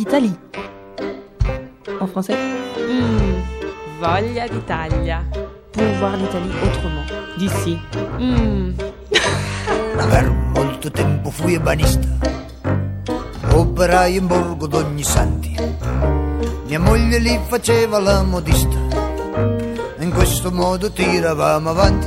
d'Italie. En français, Voglia d'Italia. pour voir l'Italie autrement, d'ici. Per molto tempo fui ebanista, operai in borgo d'ogni santi. Mia moglie lì faceva la modista, in questo modo tiravamo avanti.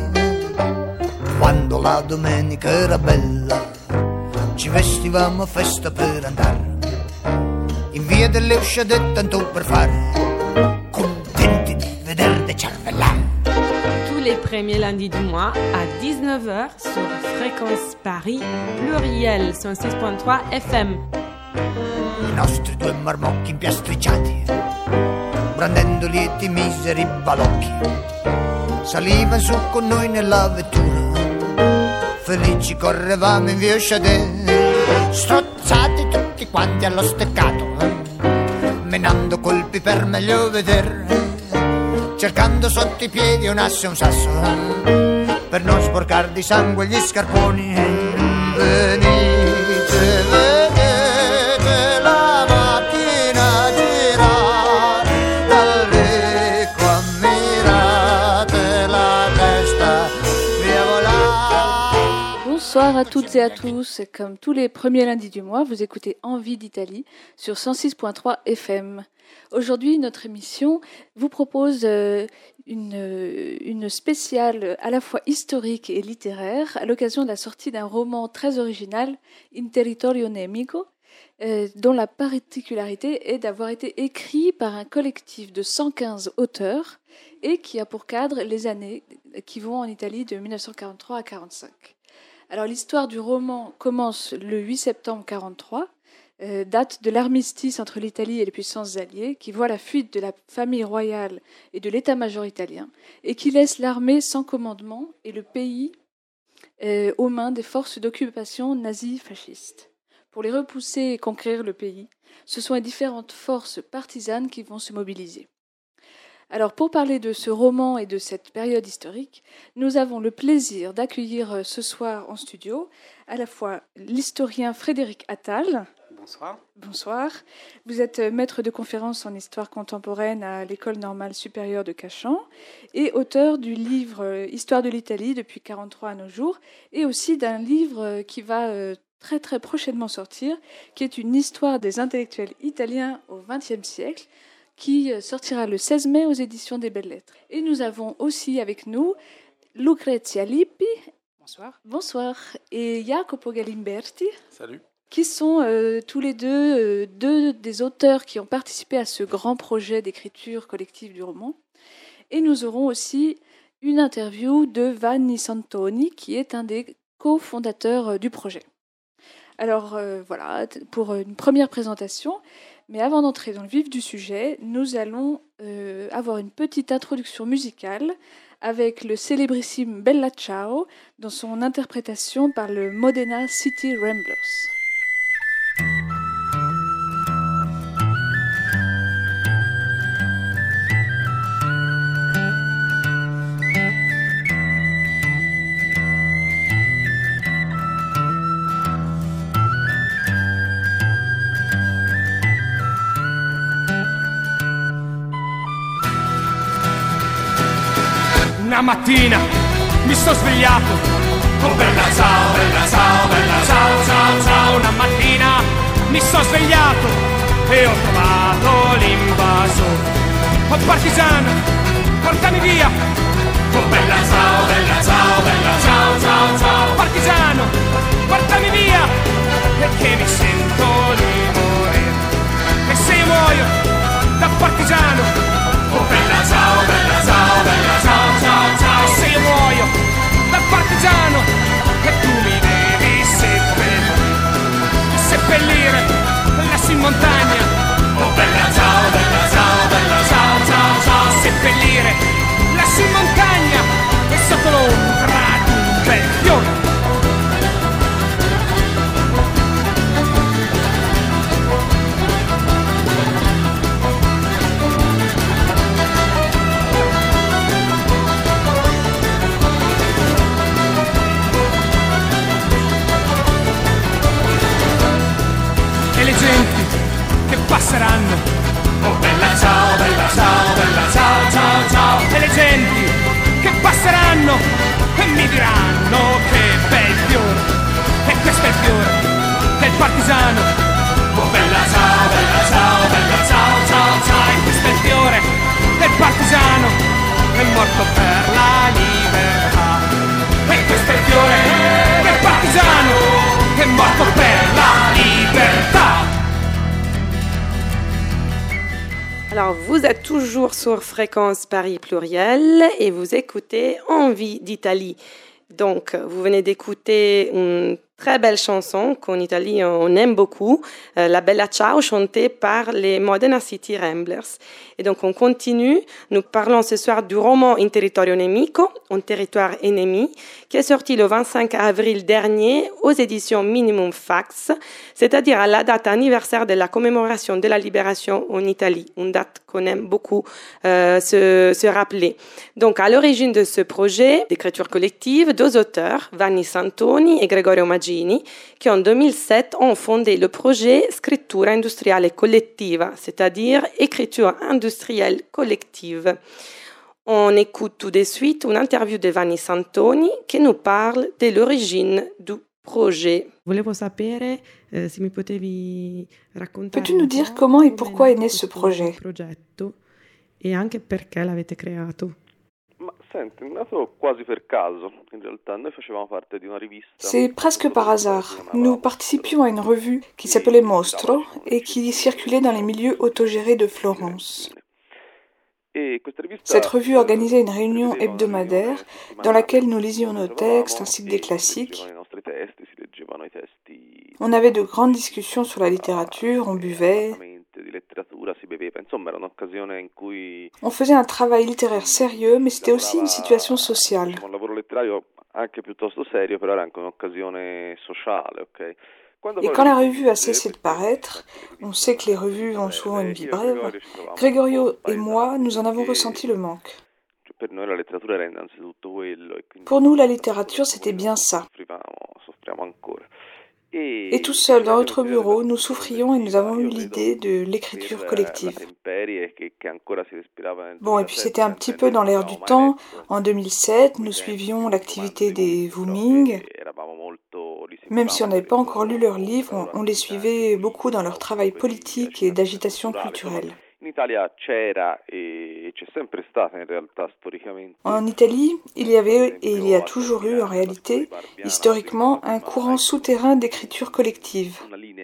Quando la domenica era bella, ci vestivamo a festa per andare in via delle Usciadette, tanto per fare contenti di vederle cervellare. Tous les premiers lundis du mois à 19h sur Fréquence Paris, pluriel 106.3 FM. I nostri due marmocchi impiastricciati, brandendo lieti miseri balocchi, salivan su con noi nella vettura, felici correvamo in via Usciadette, strozzati tutti quanti allo steccato, menando colpi per meglio vedere, cercando sotto i piedi un asse e un sasso, per non sporcar di sangue gli scarponi. Venite, vedete la macchina girare, dal becco ammirate la testa via volare. Bonsoir à toutes et à tous. Comme tous les premiers lundis du mois, vous écoutez Envie d'Italie sur 106.3 FM. Aujourd'hui, notre émission vous propose une spéciale à la fois historique et littéraire à l'occasion de la sortie d'un roman très original, In Territorio Nemico, dont la particularité est d'avoir été écrit par un collectif de 115 auteurs et qui a pour cadre les années qui vont en Italie de 1943 à 1945. Alors l'histoire du roman commence le 8 septembre 1943, date de l'armistice entre l'Italie et les puissances alliées, qui voit la fuite de la famille royale et de l'état-major italien, et qui laisse l'armée sans commandement et le pays aux mains des forces d'occupation nazies fascistes. Pour les repousser et conquérir le pays, ce sont les différentes forces partisanes qui vont se mobiliser. Alors, pour parler de ce roman et de cette période historique, nous avons le plaisir d'accueillir ce soir en studio à la fois l'historien Frédéric Attal. Bonsoir. Bonsoir. Vous êtes maître de conférences en histoire contemporaine à l'École normale supérieure de Cachan et auteur du livre Histoire de l'Italie depuis 1943 à nos jours, et aussi d'un livre qui va très très prochainement sortir, qui est une histoire des intellectuels italiens au XXe siècle, qui sortira le 16 mai aux éditions des Belles Lettres. Et nous avons aussi avec nous Lucrezia Lippi. Bonsoir. Bonsoir. Et Jacopo Galimberti. Salut. Qui sont tous les deux des auteurs qui ont participé à ce grand projet d'écriture collective du roman. Et nous aurons aussi une interview de Vanni Santoni, qui est un des cofondateurs du projet. Alors voilà, pour une première présentation. Mais avant d'entrer dans le vif du sujet, nous allons avoir une petite introduction musicale avec le célébrissime Bella Ciao dans son interprétation par le Modena City Ramblers. Una mattina mi sto svegliato, oh bella ciao, bella ciao, bella ciao, ciao, ciao. Una mattina mi sto svegliato e ho trovato l'invaso. Oh partigiano, portami via, oh bella ciao, bella ciao, bella ciao, ciao, ciao. Partigiano, portami via, perché mi sento di morire. E se io muoio da partigiano, oh bella ciao, bella ciao, bella ciao, ciao, ciao. Se io muoio da partigiano e tu mi devi seppellire lassù in montagna, oh bella ciao, bella ciao, bella ciao, ciao, ciao. Seppellire lassù in montagna e sotto l'ombra morto per la libertà. Alors, vous êtes toujours sur Fréquence Paris Pluriel et vous écoutez Envie d'Italie. Donc, vous venez d'écouter une très belle chanson qu'en Italie on aime beaucoup, La Bella Ciao, chantée par les Modena City Ramblers. Et donc on continue, nous parlons ce soir du roman In territorio nemico, Un territoire ennemi, qui est sorti le 25 avril dernier aux éditions Minimum Fax, c'est-à-dire à la date anniversaire de la commémoration de la libération en Italie, une date qu'on aime beaucoup se rappeler. Donc à l'origine de ce projet d'écriture collective, deux auteurs, Vanni Santoni et Gregorio Maggini, qui en 2007 ont fondé le projet Scrittura Industriale Collettiva, c'est-à-dire écriture industrielle collective. On écoute tout de suite une interview de Vanni Santoni qui nous parle de l'origine du projet. Peux-tu nous dire comment et pourquoi est né ce projet? C'est presque par hasard. Nous participions à une revue qui s'appelait Mostro et qui circulait dans les milieux autogérés de Florence. Cette revue organisait une réunion hebdomadaire dans laquelle nous lisions nos textes ainsi que des classiques. On avait de grandes discussions sur la littérature, on buvait. On faisait un travail littéraire sérieux, mais c'était aussi une situation sociale. Et quand la revue a cessé de paraître, on sait que les revues ont souvent une vie brève, Gregorio et moi, nous en avons ressenti le manque. Pour nous, la littérature, c'était bien ça. Et tout seul, dans notre bureau, nous souffrions et nous avons eu l'idée de l'écriture collective. Bon, et puis c'était un petit peu dans l'air du temps. En 2007, nous suivions l'activité des Wuming. Même si on n'avait pas encore lu leurs livres, on les suivait beaucoup dans leur travail politique et d'agitation culturelle. En Italie, il y avait et il y a toujours eu en réalité, historiquement, un courant souterrain d'écriture collective,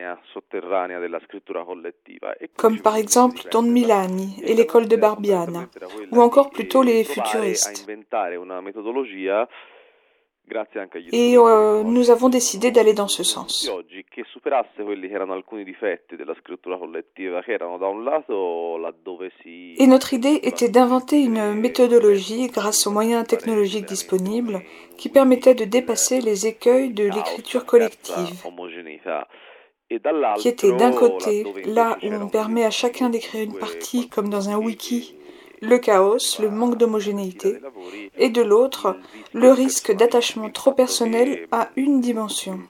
comme par exemple Don Milani et l'école de Barbiana, ou encore plutôt les futuristes. Et nous avons décidé d'aller dans ce sens. Et notre idée était d'inventer une méthodologie grâce aux moyens technologiques disponibles qui permettait de dépasser les écueils de l'écriture collective, qui était d'un côté là où on permet à chacun d'écrire une partie comme dans un wiki, le chaos, le manque d'homogénéité, et de l'autre, le risque d'attachement trop personnel à une dimension.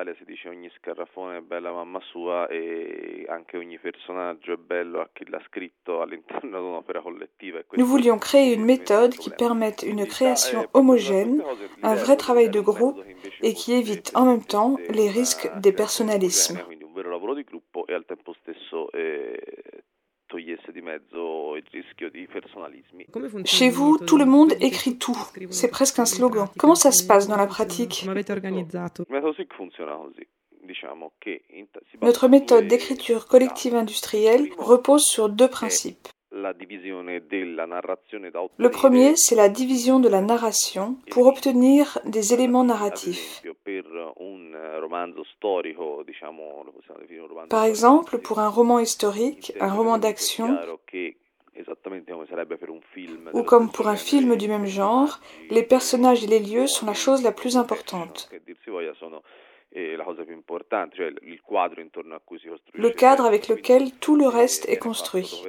Nous voulions créer une méthode qui permette une création homogène, un vrai travail de groupe et qui évite en même temps les risques des personnalismes. Chez vous, tout le monde écrit tout. C'est presque un slogan. Comment ça se passe dans la pratique? Notre méthode d'écriture collective industrielle repose sur deux principes. Le premier, c'est la division de la narration pour obtenir des éléments narratifs. Par exemple, pour un roman historique, un roman d'action, ou comme pour un film du même genre, les personnages et les lieux sont la chose la plus importante. Le cadre avec lequel tout le reste est construit.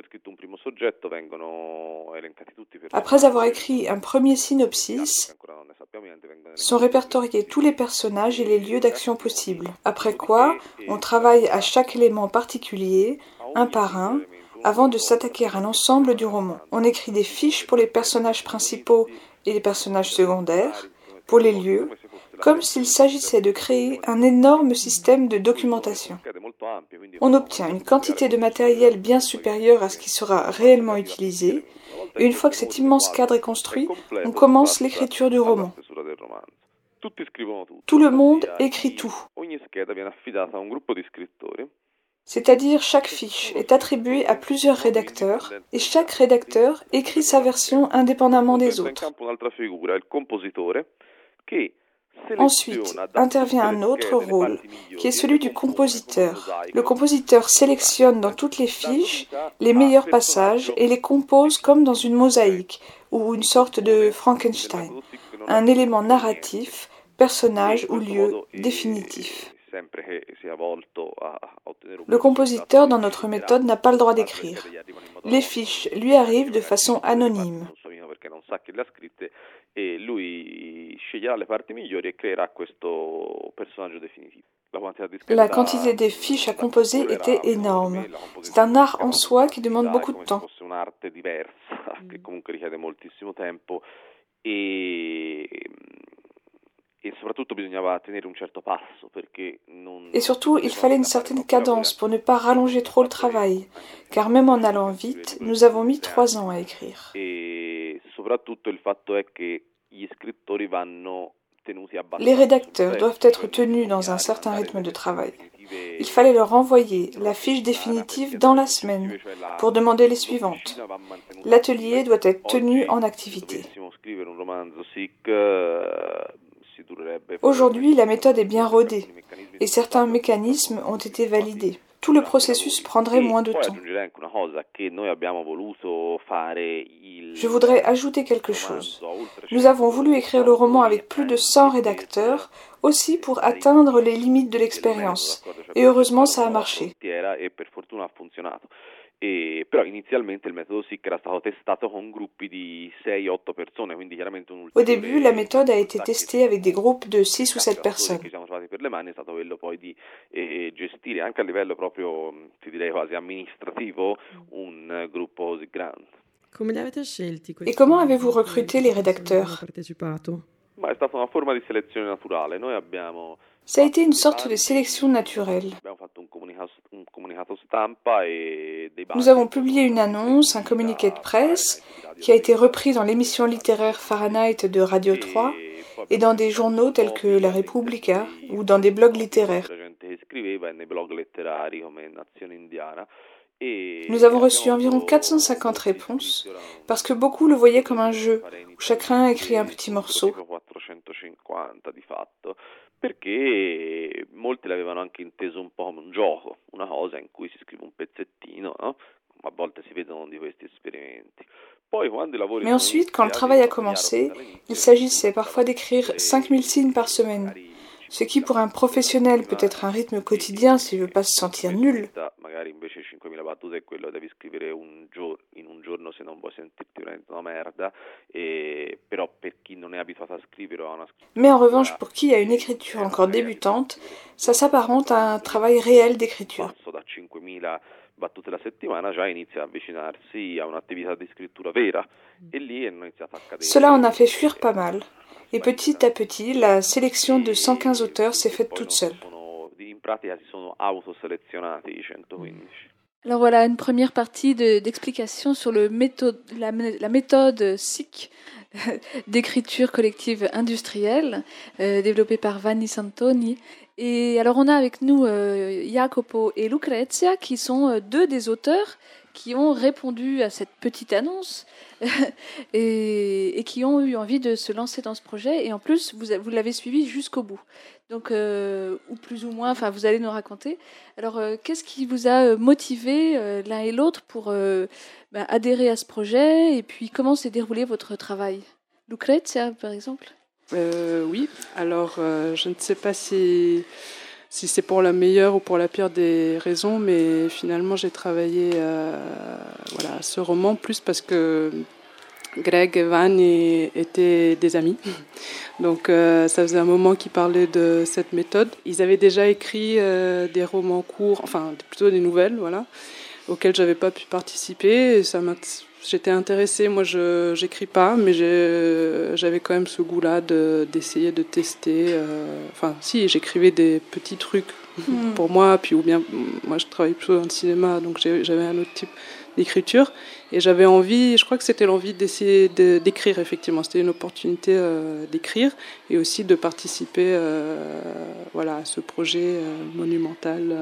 Après avoir écrit un premier synopsis, sont répertoriés tous les personnages et les lieux d'action possibles. Après quoi, on travaille à chaque élément particulier, un par un, avant de s'attaquer à l'ensemble du roman. On écrit des fiches pour les personnages principaux et les personnages secondaires, pour les lieux, comme s'il s'agissait de créer un énorme système de documentation. On obtient une quantité de matériel bien supérieure à ce qui sera réellement utilisé, et une fois que cet immense cadre est construit, on commence l'écriture du roman. Tout le monde écrit tout. C'est-à-dire chaque fiche est attribuée à plusieurs rédacteurs et chaque rédacteur écrit sa version indépendamment des autres. Ensuite intervient un autre rôle, qui est celui du compositeur. Le compositeur sélectionne dans toutes les fiches les meilleurs passages et les compose comme dans une mosaïque ou une sorte de Frankenstein, un élément narratif, personnage ou lieu définitif. Le compositeur, dans notre méthode, n'a pas le droit d'écrire. Les fiches lui arrivent de façon anonyme. La quantité des fiches à composer était énorme. C'est un art en soi qui demande beaucoup de temps. Et surtout, il fallait une certaine cadence pour ne pas rallonger trop le travail, car même en allant vite, nous avons mis 3 ans à écrire. Les rédacteurs doivent être tenus dans un certain rythme de travail. Il fallait leur envoyer la fiche définitive dans la semaine pour demander les suivantes. L'atelier doit être tenu en activité. Aujourd'hui, la méthode est bien rodée et certains mécanismes ont été validés. Tout le processus prendrait moins de temps. Je voudrais ajouter quelque chose. Nous avons voulu écrire le roman avec plus de 100 rédacteurs, aussi pour atteindre les limites de l'expérience. Et heureusement, ça a marché. Però inizialmente il metodo SIC era stato testato con gruppi di 6-8 persone, quindi chiaramente un Au début, la méthode a été testée avec des groupes de 6 ou 7 personnes. Che siamo trovati per le mani è stato quello poi di gestire anche a livello proprio, ti direi quasi amministrativo, un gruppo così grande. Come li avete scelti questi? Et comment avez-vous recruté les rédacteurs? Ma è stata una forma di selezione naturale. Noi abbiamo Ça a été une sorte de sélection naturelle. Nous avons publié une annonce, un communiqué de presse, qui a été repris dans l'émission littéraire Fahrenheit de Radio 3 et dans des journaux tels que La Repubblica ou dans des blogs littéraires. Nous avons reçu environ 450 réponses parce que beaucoup le voyaient comme un jeu où chacun écrit un petit morceau. Perché molti l'avevano anche inteso un po' come un gioco, una cosa in cui si scrive un pezzettino, no? A volte si vedono di questi esperimenti. Mais ensuite, quand le travail a commencé, il s'agissait parfois d'écrire 5000 signes par semaine, ce qui pour un professionnel peut être un rythme quotidien s'il ne veut pas se sentir nul. Magari invece 5000 battute è quello, devi scrivere in un giorno se non vuoi sentirti veramente una merda, però per chi non è abituato a scrivere o a una Mais en revanche, pour qui a une écriture encore débutante, ça s'apparente à un travail réel d'écriture. Da 5000 battute la settimana già inizia a avvicinarsi a un'attività di scrittura vera e lì è iniziato a accadere. Cela en a fait fuir pas mal. Et petit à petit, la sélection de 115 auteurs s'est faite toute seule. In pratica si sono autoselezionati i 115. Alors voilà, une première partie d'explication sur la méthode SIC d'écriture collective industrielle développée par Vanni Santoni. Et alors on a avec nous Jacopo et Lucrezia qui sont deux des auteurs qui ont répondu à cette petite annonce et qui ont eu envie de se lancer dans ce projet. Et en plus, vous l'avez suivi jusqu'au bout. Donc, ou plus ou moins, enfin, vous allez nous raconter. Alors, qu'est-ce qui vous a motivé l'un et l'autre pour adhérer à ce projet? Et puis, comment s'est déroulé votre travail? Lucrezia, par exemple? Oui, alors je ne sais pas si c'est pour la meilleure ou pour la pire des raisons, mais finalement j'ai travaillé à ce roman plus parce que Greg et Vanni étaient des amis. Donc ça faisait un moment qu'ils parlaient de cette méthode. Ils avaient déjà écrit des romans courts, enfin plutôt des nouvelles, voilà, auxquelles j'avais pas pu participer. Et j'étais intéressée, moi je n'écris pas, mais j'avais quand même ce goût-là d'essayer de tester. Enfin si, j'écrivais des petits trucs pour moi. Puis ou bien, moi je travaille plutôt dans le cinéma, donc j'avais un autre type d'écriture. Et j'avais envie, je crois que c'était l'envie d'essayer d'écrire, effectivement. C'était une opportunité d'écrire et aussi de participer à ce projet monumental.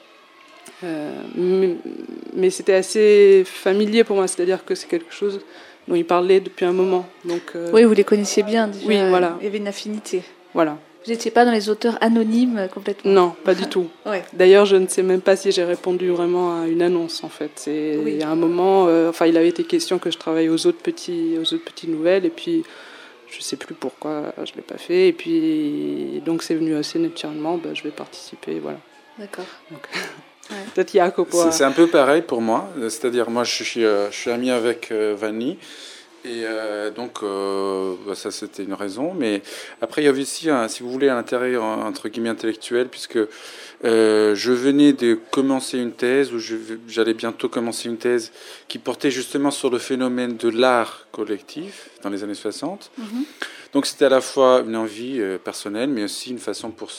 Mais c'était assez familier pour moi, c'est-à-dire que c'est quelque chose dont il parlait depuis un moment. Donc, oui, vous les connaissiez bien déjà. Oui, voilà. Il y avait une affinité. Voilà. Vous n'étiez pas dans les auteurs anonymes complètement? Non, pas du tout. Ouais. D'ailleurs, je ne sais même pas si j'ai répondu vraiment à une annonce, en fait. Il y a un moment, il avait été question que je travaille aux autres petites nouvelles, et puis je ne sais plus pourquoi je ne l'ai pas fait. Et puis, donc, c'est venu assez naturellement, je vais participer, voilà. D'accord. Donc, peut-être Jacopo. C'est un peu pareil pour moi. C'est-à-dire, moi, je suis ami avec Vanni. Et donc, ça c'était une raison. Mais après, il y avait aussi, si vous voulez, un intérêt entre guillemets intellectuel, puisque je venais de commencer une thèse, ou j'allais bientôt commencer une thèse qui portait justement sur le phénomène de l'art collectif dans les années 60. Mm-hmm. Donc c'était à la fois une envie personnelle, mais aussi une façon pour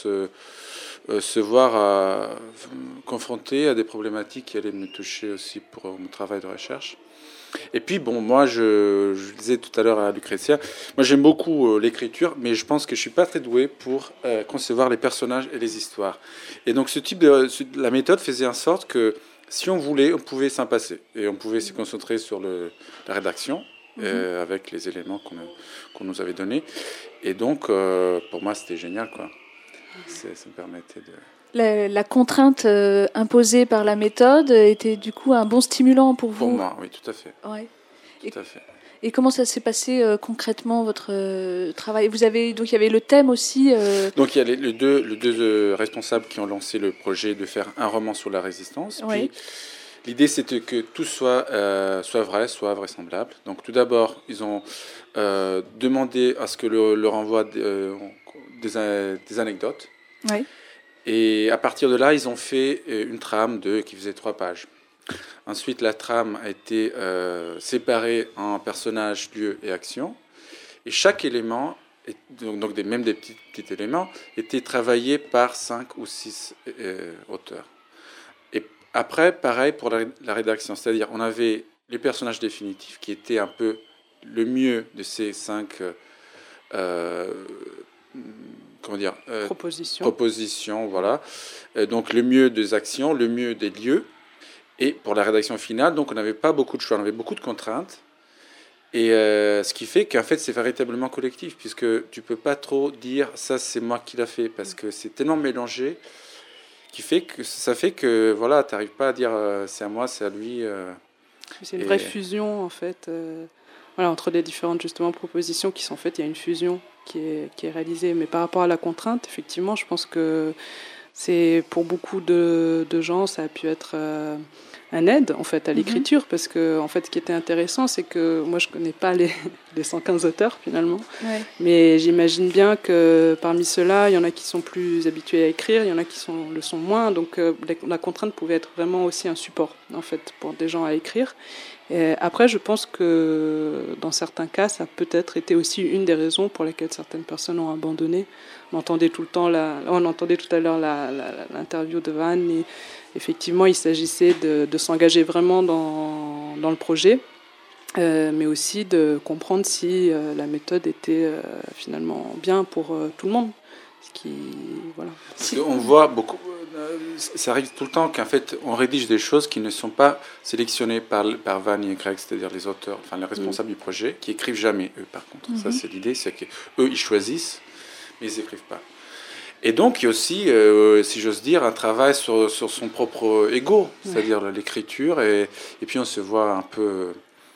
se voir confronté à des problématiques qui allaient me toucher aussi pour mon travail de recherche. Et puis, moi, je disais tout à l'heure à Lucrezia, moi j'aime beaucoup l'écriture, mais je pense que je ne suis pas très doué pour concevoir les personnages et les histoires. Et donc, la méthode faisait en sorte que si on voulait, on pouvait s'en passer. Et on pouvait se concentrer sur la rédaction, avec les éléments qu'on nous avait donnés. Et donc, pour moi, c'était génial, quoi. Ça me permettait de... La contrainte imposée par la méthode était du coup un bon stimulant pour vous? Pour moi, oui, tout à fait. Ouais. Tout à fait. Et comment ça s'est passé concrètement votre travail? Donc il y avait le thème aussi. Donc il y a les deux responsables qui ont lancé le projet de faire un roman sur la résistance. Oui. Puis l'idée c'était que tout soit vrai, soit vraisemblable. Donc tout d'abord ils ont demandé à ce que leur envoie des anecdotes. Oui. Et à partir de là, ils ont fait une trame qui faisait 3 pages. Ensuite, la trame a été séparée en personnages, lieux et actions. Et chaque élément, donc même des petits éléments, était travaillé par 5 ou 6 auteurs. Et après, pareil pour la rédaction. C'est-à-dire, on avait les personnages définitifs qui étaient un peu le mieux de ces 5 propositions, voilà. Donc le mieux des actions, le mieux des lieux. Et pour la rédaction finale, donc on n'avait pas beaucoup de choix, on avait beaucoup de contraintes. Et ce qui fait qu'en fait c'est véritablement collectif, puisque tu peux pas trop dire ça c'est moi qui l'a fait, parce que c'est tellement mélangé ça fait que voilà, tu n'arrives pas à dire c'est à moi, c'est à lui. C'est une vraie fusion en fait. Entre les différentes justement propositions qui sont faites, il y a une fusion qui est réalisée. Mais par rapport à la contrainte, effectivement, je pense que c'est pour beaucoup de gens, ça a pu être un aide en fait à l'écriture, parce que en fait, ce qui était intéressant, c'est que moi je connais pas les 115 auteurs finalement, mais j'imagine bien que parmi ceux-là, il y en a qui sont plus habitués à écrire, il y en a qui le sont moins. Donc la contrainte pouvait être vraiment aussi un support en fait pour des gens à écrire. Et après, je pense que dans certains cas, ça a peut-être été aussi une des raisons pour lesquelles certaines personnes ont abandonné. On entendait tout à l'heure l'interview de Van, et effectivement, il s'agissait de s'engager vraiment dans le projet, mais aussi de comprendre si la méthode était finalement bien pour tout le monde. Parce qu'on voit beaucoup, ça arrive tout le temps qu'en fait on rédige des choses qui ne sont pas sélectionnées par Van et Greg, c'est-à-dire les auteurs, enfin les responsables du projet, qui écrivent jamais eux par contre. Ça c'est l'idée, c'est que eux ils choisissent, mais ils écrivent pas. Et donc il y a aussi, si j'ose dire, un travail sur son propre ego, c'est-à-dire l'écriture, et puis on se voit un peu,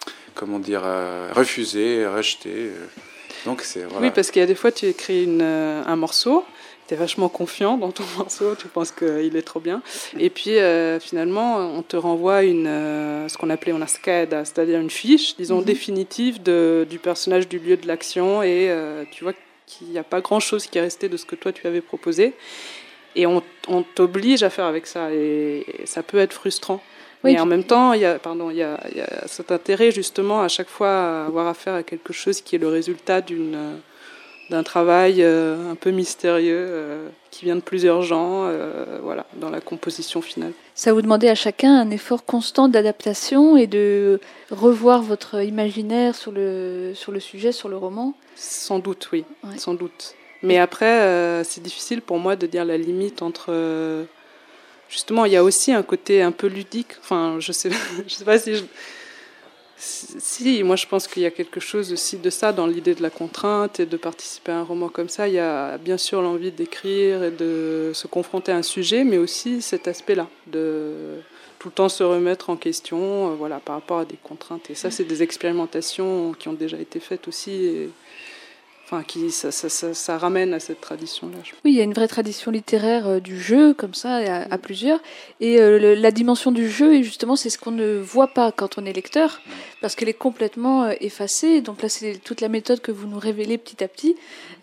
refusé, rejeté. Donc voilà. Oui, parce qu'il y a des fois, tu écris un morceau, tu es vachement confiant dans ton morceau, tu penses qu'il est trop bien. Et puis, finalement, on te renvoie ce qu'on appelait una scheda, c'est-à-dire une fiche, disons, définitive du personnage, du lieu de l'action. Et tu vois qu'il n'y a pas grand-chose qui est resté de ce que toi, tu avais proposé. Et on t'oblige à faire avec ça. Et ça peut être frustrant. Mais en même temps, il y a cet intérêt justement à chaque fois à avoir affaire à quelque chose qui est le résultat d'une d'un travail un peu mystérieux qui vient de plusieurs gens, voilà, dans la composition finale. Ça vous demandait à chacun un effort constant d'adaptation et de revoir votre imaginaire sur le sujet, sur le roman ? Sans doute, oui, sans doute. Mais après, c'est difficile pour moi de dire la limite entre... justement, il y a aussi un côté un peu ludique. Enfin, je sais pas si... Si, moi je pense qu'il y a quelque chose aussi de ça dans l'idée de la contrainte et de participer à un roman comme ça. Il y a bien sûr l'envie d'écrire et de se confronter à un sujet, mais aussi cet aspect-là, de tout le temps se remettre en question voilà, par rapport à des contraintes. Et ça, c'est des expérimentations qui ont déjà été faites aussi. Et, enfin, ça ramène à cette tradition-là. Oui, il y a une vraie tradition littéraire du jeu, comme ça, à plusieurs. Et la dimension du jeu, justement, c'est ce qu'on ne voit pas quand on est lecteur, parce qu'elle est complètement effacée. Donc là, c'est toute la méthode que vous nous révélez petit à petit.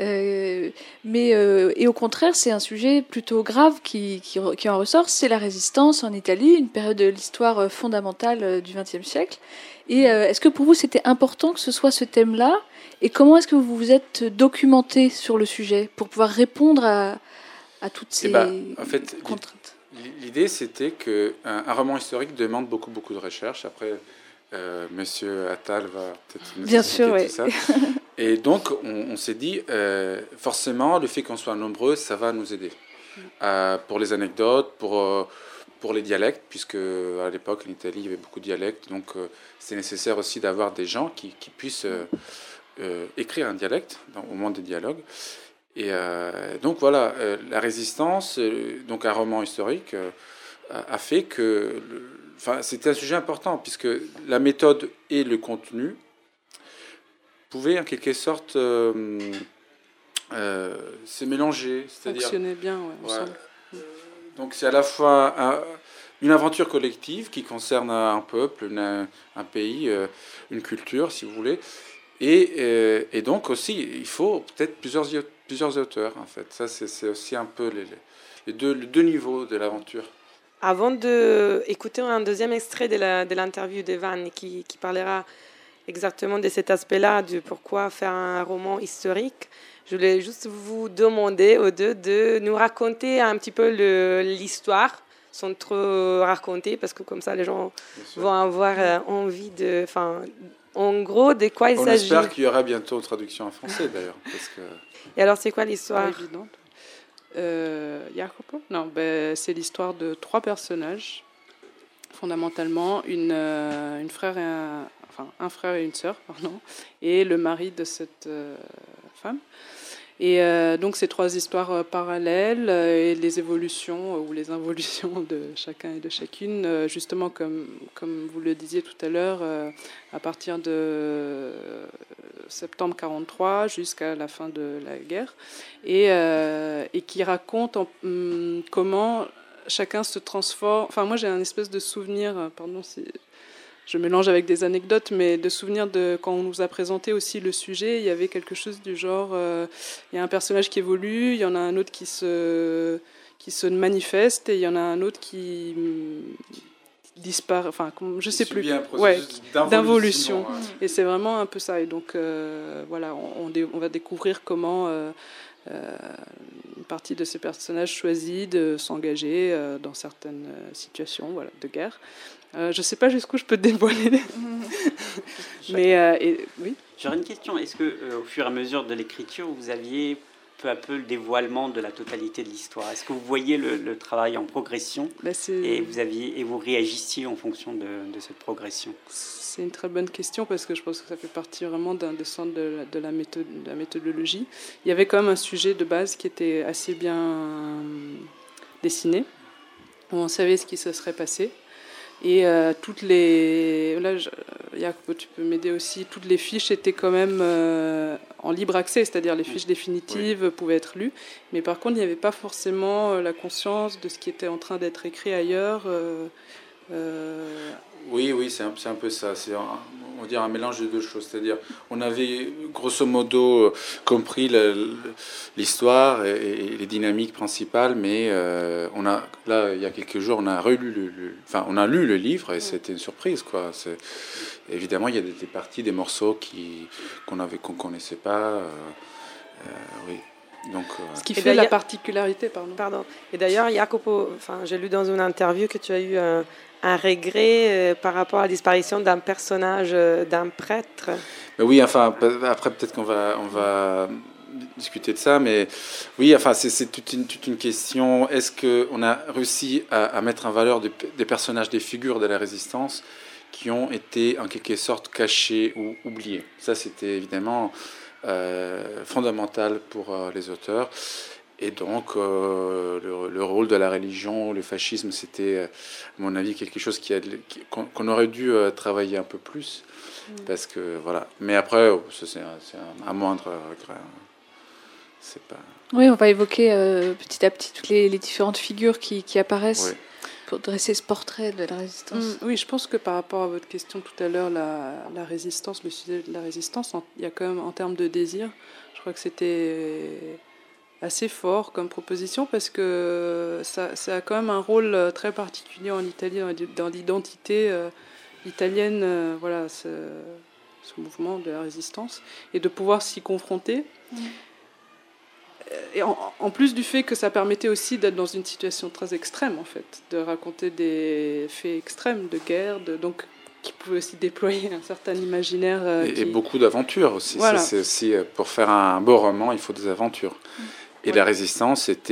Et au contraire, c'est un sujet plutôt grave qui en ressort. C'est la résistance en Italie, une période de l'histoire fondamentale du XXe siècle. Et est-ce que pour vous, c'était important que ce soit ce thème-là ? Et comment est-ce que vous vous êtes documenté sur le sujet pour pouvoir répondre à toutes ces en fait, contraintes ? L'idée, c'était qu'un roman historique demande beaucoup de recherche. Après, Monsieur Attal va peut-être nous expliquer tout ça. Et donc, on s'est dit, forcément, le fait qu'on soit nombreux, ça va nous aider. Pour les anecdotes, pour les dialectes, puisque à l'époque, en Italie, il y avait beaucoup de dialectes. Donc, c'est nécessaire aussi d'avoir des gens qui puissent... écrire un dialecte au moment des dialogues. Et donc voilà, la résistance, donc un roman historique, a fait que... c'était un sujet important, puisque la méthode et le contenu pouvaient en quelque sorte se mélanger. Fonctionner bien, ensemble. Donc c'est à la fois une aventure collective qui concerne un peuple, un pays, une culture, si vous voulez. Et donc aussi, il faut peut-être plusieurs auteurs, en fait. Ça, c'est aussi un peu les deux niveaux de l'aventure. Avant d'écouter un deuxième extrait de l'interview de Van qui parlera exactement de cet aspect-là, de pourquoi faire un roman historique, je voulais juste vous demander aux deux de nous raconter un petit peu l'histoire, sans trop raconter, parce que comme ça, les gens vont avoir envie de... En gros, de quoi il s'agit. On espère qu'il y aura bientôt une traduction en français, d'ailleurs. Parce que... Et alors, c'est quoi l'histoire ? Pas évidente. Jacopo ? Non, c'est l'histoire de 3 personnages, fondamentalement, un frère et une sœur, pardon, et le mari de cette femme. Et donc, ces 3 histoires parallèles et les évolutions ou les involutions de chacun et de chacune, justement, comme vous le disiez tout à l'heure, à partir de septembre 1943 jusqu'à la fin de la guerre, et qui raconte comment chacun se transforme. Enfin, moi, j'ai un espèce de souvenir, pardon si... Je mélange avec des anecdotes, mais de souvenirs de quand on nous a présenté aussi le sujet, il y avait quelque chose du genre, il y a un personnage qui évolue, il y en a un autre qui se manifeste, et il y en a un autre qui disparaît, enfin, je sais plus, d'involution. Et c'est vraiment un peu ça. Et donc, voilà, on va découvrir comment une partie de ces personnages choisit de s'engager dans certaines situations, voilà, de guerre. Je ne sais pas jusqu'où je peux dévoiler. Mais oui. J'aurais une question. Est-ce que, au fur et à mesure de l'écriture, vous aviez peu à peu le dévoilement de la totalité de l'histoire ? Est-ce que vous voyez le travail en progression et vous réagissiez en fonction de cette progression ? C'est une très bonne question parce que je pense que ça fait partie vraiment d'un des centres de la méthodologie. Il y avait quand même un sujet de base qui était assez bien dessiné, où on savait ce qui se serait passé. Et toutes les... Là, Jacopo, tu peux m'aider aussi. Toutes les fiches étaient quand même en libre accès, c'est-à-dire les fiches définitives pouvaient être lues. Mais par contre, il n'y avait pas forcément la conscience de ce qui était en train d'être écrit ailleurs. Oui, c'est un peu ça. C'est on va dire un mélange de deux choses. C'est-à-dire, on avait grosso modo compris l'histoire et les dynamiques principales, mais là, il y a quelques jours, on a lu le livre et c'était une surprise, quoi. Évidemment, il y a des parties, des morceaux qu'on connaissait pas. Oui. Donc, ce qui fait la particularité, pardon. Et d'ailleurs, Jacopo, j'ai lu dans une interview que tu as eu un regret par rapport à la disparition d'un personnage, d'un prêtre. Mais oui, après peut-être qu'on va discuter de ça, mais oui, c'est toute une question. Est-ce qu'on a réussi à mettre en valeur des personnages, des figures de la résistance qui ont été en quelque sorte cachés ou oubliés? Ça, c'était évidemment fondamental pour les auteurs. Et donc, le rôle de la religion, le fascisme, c'était, à mon avis, quelque chose qu'on aurait dû travailler un peu plus. Parce que, voilà. Mais après, c'est un moindre regret. C'est pas... Oui, on va évoquer petit à petit toutes les différentes figures qui apparaissent pour dresser ce portrait de la résistance. Oui, je pense que par rapport à votre question tout à l'heure, la résistance, le sujet de la résistance, il y a quand même, en termes de désir, je crois que c'était assez fort comme proposition parce que ça a quand même un rôle très particulier en Italie, dans l'identité italienne, ce mouvement de la résistance, et de pouvoir s'y confronter. Et en plus du fait que ça permettait aussi d'être dans une situation très extrême, en fait, de raconter des faits extrêmes de guerre, donc qui pouvaient aussi déployer un certain imaginaire. Et beaucoup d'aventures aussi. Voilà. Ça, c'est aussi, pour faire un beau roman, il faut des aventures. Et la résistance a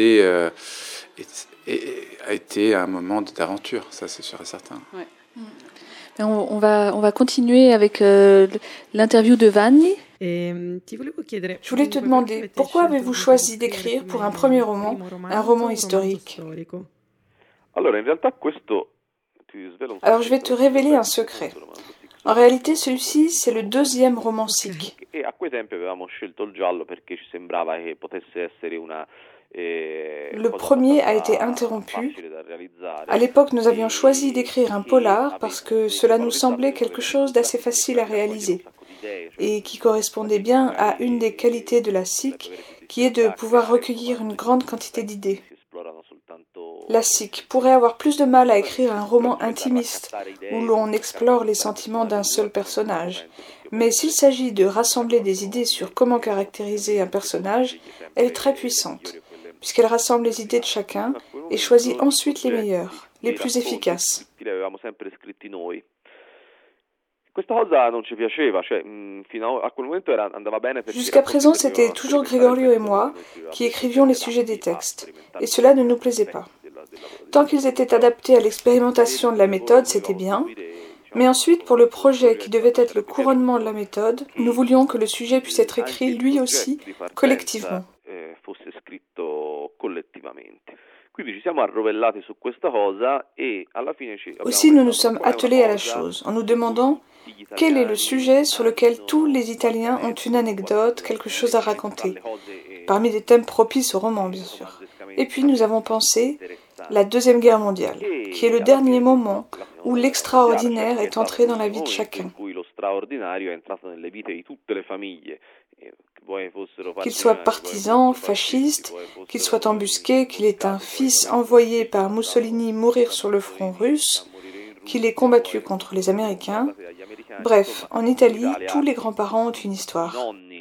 été un moment d'aventure, ça c'est sûr et certain. Ouais. On va continuer avec l'interview de Vanni. Je voulais te demander, pourquoi avez-vous choisi d'écrire pour un premier roman, un roman historique? Alors je vais te révéler un secret. En réalité, celui-ci, c'est le deuxième roman sikh. Le premier a été interrompu. À l'époque, nous avions choisi d'écrire un polar parce que cela nous semblait quelque chose d'assez facile à réaliser et qui correspondait bien à une des qualités de la sikh, qui est de pouvoir recueillir une grande quantité d'idées. La sikh pourrait avoir plus de mal à écrire un roman intimiste où l'on explore les sentiments d'un seul personnage. Mais s'il s'agit de rassembler des idées sur comment caractériser un personnage, elle est très puissante, puisqu'elle rassemble les idées de chacun et choisit ensuite les meilleures, les plus efficaces. Jusqu'à présent, c'était toujours Gregorio et moi qui écrivions les sujets des textes, et cela ne nous plaisait pas. Tant qu'ils étaient adaptés à l'expérimentation de la méthode, c'était bien, mais ensuite, pour le projet qui devait être le couronnement de la méthode, nous voulions que le sujet puisse être écrit lui aussi, collectivement. Aussi, nous nous sommes attelés à la chose, en nous demandant quel est le sujet sur lequel tous les Italiens ont une anecdote, quelque chose à raconter, parmi des thèmes propices au roman, bien sûr. Et puis, nous avons pensé la Deuxième Guerre mondiale, qui est le dernier moment où l'extraordinaire est entré dans la vie de chacun. Qu'il soit partisan, fasciste, qu'il soit embusqué, qu'il ait un fils envoyé par Mussolini mourir sur le front russe, qu'il ait combattu contre les Américains. Bref, en Italie, tous les grands-parents ont une histoire.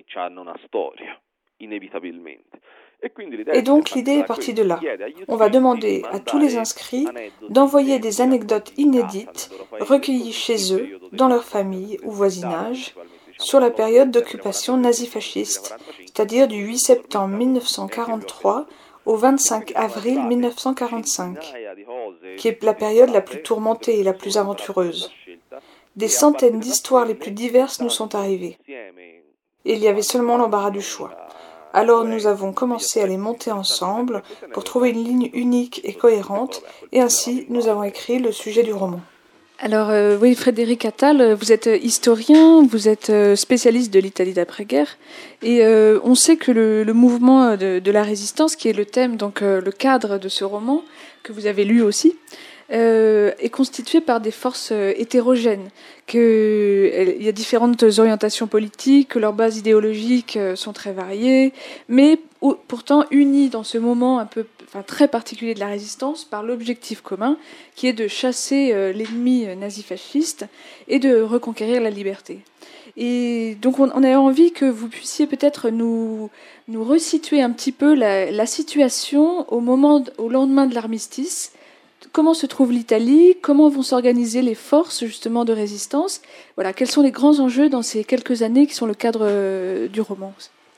Et donc l'idée est partie de là. On va demander à tous les inscrits d'envoyer des anecdotes inédites recueillies chez eux, dans leur famille ou voisinage, sur la période d'occupation nazi-fasciste, c'est-à-dire du 8 septembre 1943 au 25 avril 1945, qui est la période la plus tourmentée et la plus aventureuse. Des centaines d'histoires les plus diverses nous sont arrivées. Et il y avait seulement l'embarras du choix. Alors nous avons commencé à les monter ensemble pour trouver une ligne unique et cohérente, et ainsi nous avons écrit le sujet du roman. Alors oui, Frédéric Attal, vous êtes historien, vous êtes spécialiste de l'Italie d'après-guerre, et on sait que le mouvement de la résistance, qui est le thème, donc le cadre de ce roman, que vous avez lu aussi, est constitué par des forces hétérogènes, qu'il y a différentes orientations politiques, que leurs bases idéologiques sont très variées, mais pourtant unies dans ce moment très particulier de la résistance par l'objectif commun, qui est de chasser l'ennemi nazi-fasciste et de reconquérir la liberté. Et donc on a envie que vous puissiez peut-être nous resituer un petit peu la situation au lendemain de l'armistice. Comment se trouve l'Italie? Comment vont s'organiser les forces justement de résistance? Voilà, quels sont les grands enjeux dans ces quelques années qui sont le cadre du roman?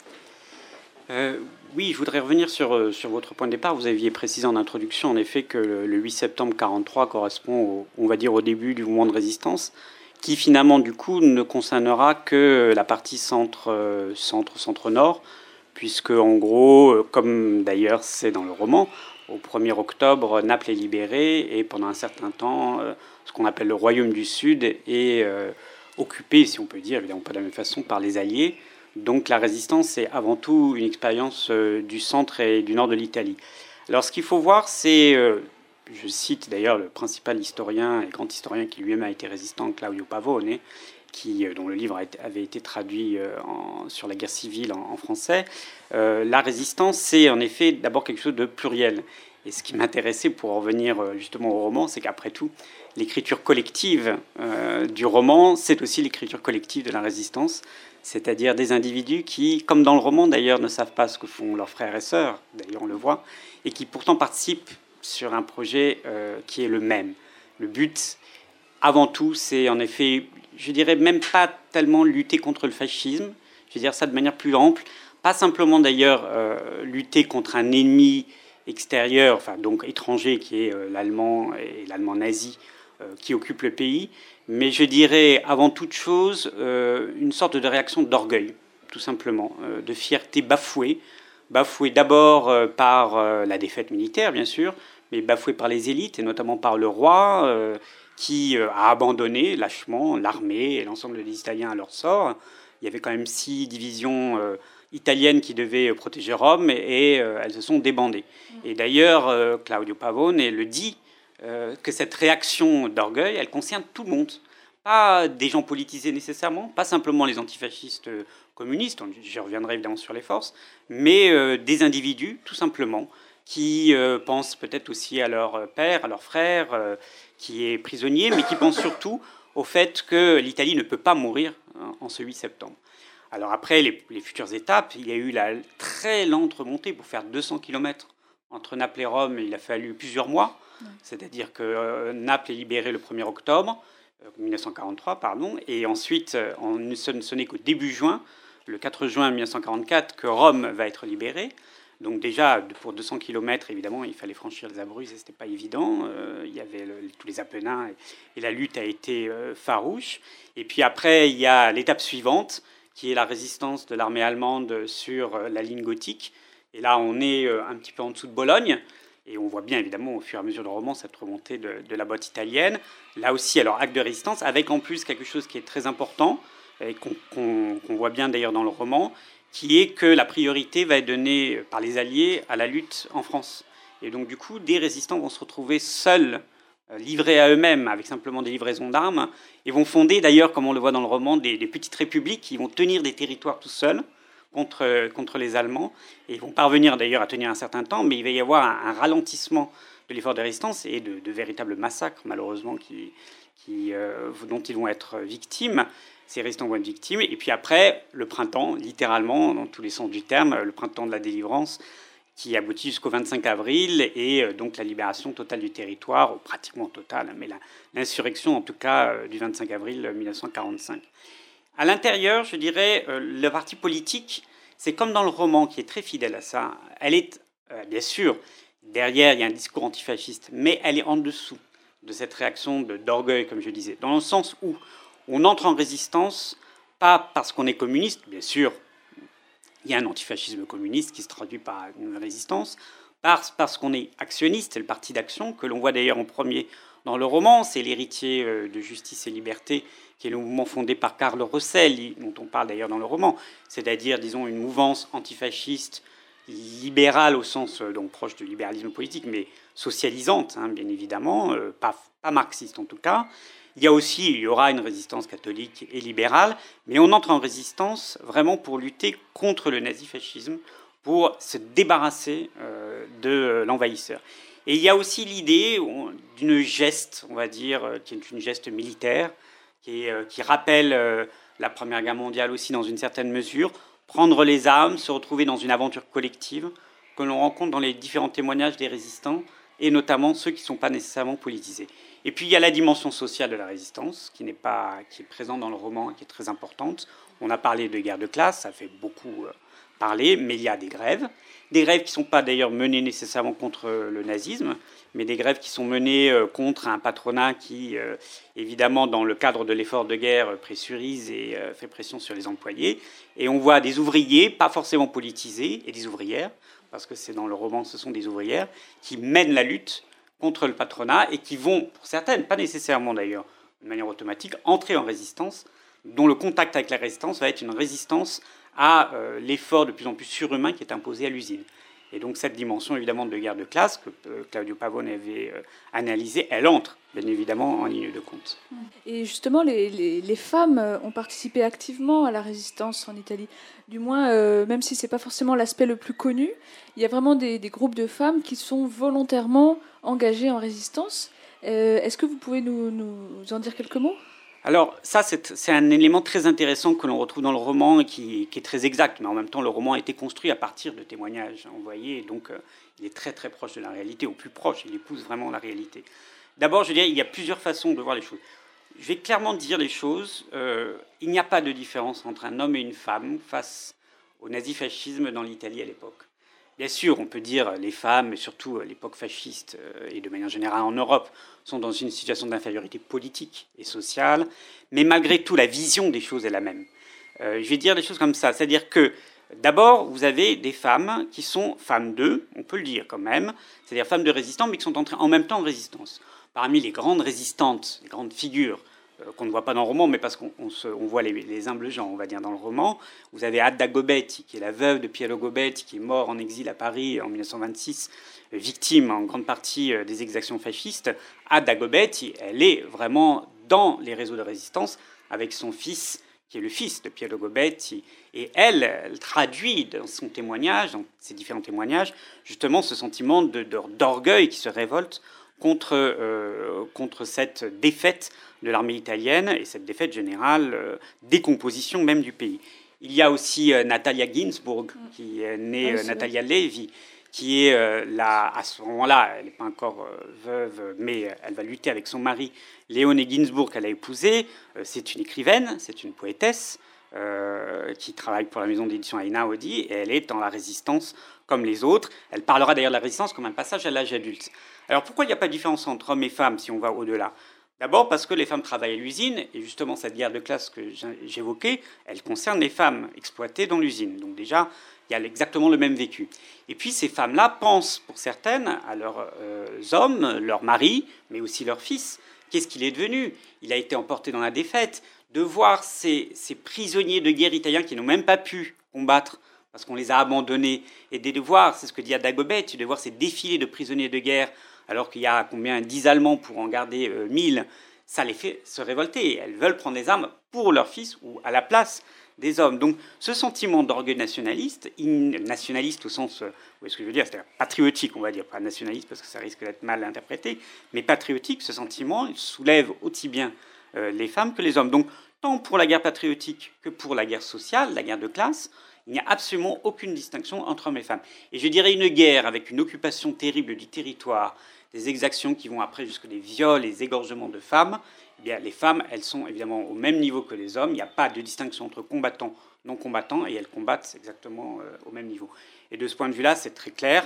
Oui, je voudrais revenir sur votre point de départ. Vous aviez précisé en introduction, en effet, que le 8 septembre 1943 correspond, on va dire, au début du mouvement de résistance, qui finalement, du coup, ne concernera que la partie centre-nord, puisque, en gros, comme d'ailleurs c'est dans le roman, au 1er octobre, Naples est libérée, et pendant un certain temps, ce qu'on appelle le Royaume du Sud est occupé, si on peut dire, évidemment pas de la même façon, par les Alliés. Donc la résistance, c'est avant tout une expérience du centre et du nord de l'Italie. Alors ce qu'il faut voir, c'est, je cite d'ailleurs le principal historien et grand historien qui lui-même a été résistant, Claudio Pavone, dont le livre avait été traduit sur la guerre civile en français. La résistance, c'est en effet d'abord quelque chose de pluriel. Et ce qui m'intéressait pour en revenir justement au roman, c'est qu'après tout, l'écriture collective du roman, c'est aussi l'écriture collective de la résistance, c'est-à-dire des individus qui, comme dans le roman d'ailleurs, ne savent pas ce que font leurs frères et sœurs, d'ailleurs on le voit, et qui pourtant participent sur un projet qui est le même. Le but, avant tout, c'est en effet, je dirais même pas tellement lutter contre le fascisme, je veux dire ça de manière plus ample, pas simplement d'ailleurs lutter contre un ennemi extérieur, enfin donc étranger, qui est l'allemand et l'allemand nazi qui occupe le pays, mais je dirais avant toute chose une sorte de réaction d'orgueil, tout simplement, de fierté bafouée d'abord par la défaite militaire, bien sûr, mais bafouée par les élites, et notamment par le roi, qui a abandonné lâchement l'armée et l'ensemble des Italiens à leur sort. Il y avait quand même 6 divisions italiennes qui devaient protéger Rome, et elles se sont débandées. Et d'ailleurs, Claudio Pavone le dit, que cette réaction d'orgueil, elle concerne tout le monde. Pas des gens politisés nécessairement, pas simplement les antifascistes communistes, j'y reviendrai évidemment sur les forces, mais des individus, tout simplement, qui pensent peut-être aussi à leur père, à leur frère, qui est prisonnier, mais qui pensent surtout au fait que l'Italie ne peut pas mourir en ce 8 septembre. Alors après, les futures étapes, il y a eu la très lente remontée pour faire 200 km entre Naples et Rome, il a fallu plusieurs mois. C'est-à-dire que Naples est libérée le 1er octobre 1943, et ensuite, ce n'est qu'au début juin, le 4 juin 1944, que Rome va être libérée. Donc déjà, pour 200 km, évidemment, il fallait franchir les Abruzzes, et ce n'était pas évident. Il y avait tous les Apennins, et la lutte a été farouche. Et puis après, il y a l'étape suivante, qui est la résistance de l'armée allemande sur la ligne gothique. Et là, on est un petit peu en dessous de Bologne. Et on voit bien, évidemment, au fur et à mesure du roman, cette remontée de la botte italienne. Là aussi, alors, acte de résistance, avec en plus quelque chose qui est très important, et qu'on voit bien d'ailleurs dans le roman, qui est que la priorité va être donnée par les Alliés à la lutte en France. Et donc, du coup, des résistants vont se retrouver seuls, livrés à eux-mêmes, avec simplement des livraisons d'armes, et vont fonder, d'ailleurs, comme on le voit dans le roman, des petites républiques qui vont tenir des territoires tout seuls, contre les Allemands, et ils vont parvenir d'ailleurs à tenir un certain temps, mais il va y avoir un ralentissement de l'effort de résistance et de véritables massacres, malheureusement, dont ils vont être victimes. Ces résistants vont être victimes. Et puis après, le printemps, littéralement, dans tous les sens du terme, le printemps de la délivrance, qui aboutit jusqu'au 25 avril, et donc la libération totale du territoire, ou pratiquement totale, mais l'insurrection, en tout cas, du 25 avril 1945. À l'intérieur, je dirais, le parti politique, c'est comme dans le roman, qui est très fidèle à ça. Elle est, bien sûr, derrière, il y a un discours antifasciste, mais elle est en dessous de cette réaction d'orgueil, comme je disais, dans le sens où on entre en résistance, pas parce qu'on est communiste, bien sûr, il y a un antifascisme communiste qui se traduit par une résistance, parce qu'on est actionniste, c'est le parti d'action, que l'on voit d'ailleurs en premier dans le roman, c'est l'héritier de Justice et Liberté, qui est le mouvement fondé par Karl Rössel, dont on parle d'ailleurs dans le roman, c'est-à-dire, disons, une mouvance antifasciste, libérale au sens donc proche du libéralisme politique, mais socialisante, bien évidemment, pas marxiste en tout cas. Il y aura une résistance catholique et libérale, mais on entre en résistance vraiment pour lutter contre le nazifascisme, pour se débarrasser de l'envahisseur. Et il y a aussi l'idée d'une geste, on va dire, qui est une geste militaire, qui rappelle la Première Guerre mondiale aussi dans une certaine mesure, prendre les armes, se retrouver dans une aventure collective que l'on rencontre dans les différents témoignages des résistants, et notamment ceux qui ne sont pas nécessairement politisés. Et puis il y a la dimension sociale de la résistance, qui est présente dans le roman et qui est très importante. On a parlé de guerre de classe, ça fait beaucoup parler, mais il y a des grèves qui ne sont pas d'ailleurs menées nécessairement contre le nazisme, mais des grèves qui sont menées contre un patronat qui, évidemment, dans le cadre de l'effort de guerre, pressurise et fait pression sur les employés. Et on voit des ouvriers, pas forcément politisés, et des ouvrières, parce que c'est dans le roman, ce sont des ouvrières, qui mènent la lutte contre le patronat et qui vont, pour certaines, pas nécessairement d'ailleurs, de manière automatique, entrer en résistance, dont le contact avec la résistance va être une résistance à l'effort de plus en plus surhumain qui est imposé à l'usine. Et donc cette dimension évidemment de guerre de classe que Claudio Pavone avait analysée, elle entre bien évidemment en ligne de compte. Et justement, les femmes ont participé activement à la résistance en Italie. Du moins, même si ce n'est pas forcément l'aspect le plus connu, il y a vraiment des groupes de femmes qui sont volontairement engagées en résistance. Est-ce que vous pouvez nous en dire quelques mots ? Alors ça, c'est un élément très intéressant que l'on retrouve dans le roman et qui est très exact, mais en même temps, le roman a été construit à partir de témoignages envoyés, et donc il est très très proche de la réalité, au plus proche, il épouse vraiment la réalité. D'abord, je dirais, il y a plusieurs façons de voir les choses. Je vais clairement dire les choses, il n'y a pas de différence entre un homme et une femme face au nazifascisme dans l'Italie à l'époque. Bien sûr, on peut dire les femmes, surtout à l'époque fasciste et de manière générale en Europe, sont dans une situation d'infériorité politique et sociale, mais malgré tout, la vision des choses est la même. Je vais dire les choses comme ça, c'est-à-dire que d'abord, vous avez des femmes qui sont femmes d'eux, on peut le dire quand même, c'est-à-dire femmes de résistants, mais qui sont entrées en même temps en résistance. Parmi les grandes résistantes, les grandes figures, qu'on ne voit pas dans le roman, mais parce qu'on voit les humbles gens, on va dire, dans le roman. Vous avez Adda Gobetti, qui est la veuve de Piero Gobetti, qui est mort en exil à Paris en 1926, victime en grande partie des exactions fascistes. Adda Gobetti, elle est vraiment dans les réseaux de résistance avec son fils, qui est le fils de Piero Gobetti. Et elle traduit dans son témoignage, dans ses différents témoignages, justement ce sentiment d'orgueil qui se révolte contre cette défaite de l'armée italienne et cette défaite générale, décomposition même du pays. Il y a aussi Natalia Ginzburg, qui est née Natalia Levi, qui est à ce moment-là, elle n'est pas encore veuve, mais elle va lutter avec son mari, Leone Ginzburg, qu'elle a épousé. C'est une écrivaine, c'est une poétesse qui travaille pour la maison d'édition Einaudi, et elle est dans la résistance comme les autres. Elle parlera d'ailleurs de la résistance comme un passage à l'âge adulte. Alors pourquoi il n'y a pas de différence entre hommes et femmes si on va au-delà ? D'abord parce que les femmes travaillent à l'usine, et justement cette guerre de classe que j'évoquais, elle concerne les femmes exploitées dans l'usine. Donc déjà, il y a exactement le même vécu. Et puis ces femmes-là pensent, pour certaines, à leurs hommes, leurs maris, mais aussi leurs fils. Qu'est-ce qu'il est devenu ? Il a été emporté dans la défaite. De voir ces prisonniers de guerre italiens qui n'ont même pas pu combattre parce qu'on les a abandonnés, et de voir, c'est ce que dit Adda Gobetti, de voir ces défilés de prisonniers de guerre alors qu'il y a 10 Allemands pour en garder 1000, ça les fait se révolter. Elles veulent prendre les armes pour leurs fils ou à la place des hommes. Donc ce sentiment d'orgueil nationaliste au sens, vous voyez ce que je veux dire, c'est-à-dire patriotique, on va dire, pas nationaliste parce que ça risque d'être mal interprété, mais patriotique, ce sentiment, il soulève aussi bien les femmes que les hommes. Donc tant pour la guerre patriotique que pour la guerre sociale, la guerre de classe, il n'y a absolument aucune distinction entre hommes et femmes. Et je dirais une guerre avec une occupation terrible du territoire, des exactions qui vont après jusqu'à des viols et des égorgements de femmes, eh bien, les femmes, elles sont évidemment au même niveau que les hommes. Il n'y a pas de distinction entre combattants et non-combattants, et elles combattent exactement au même niveau. Et de ce point de vue-là, c'est très clair.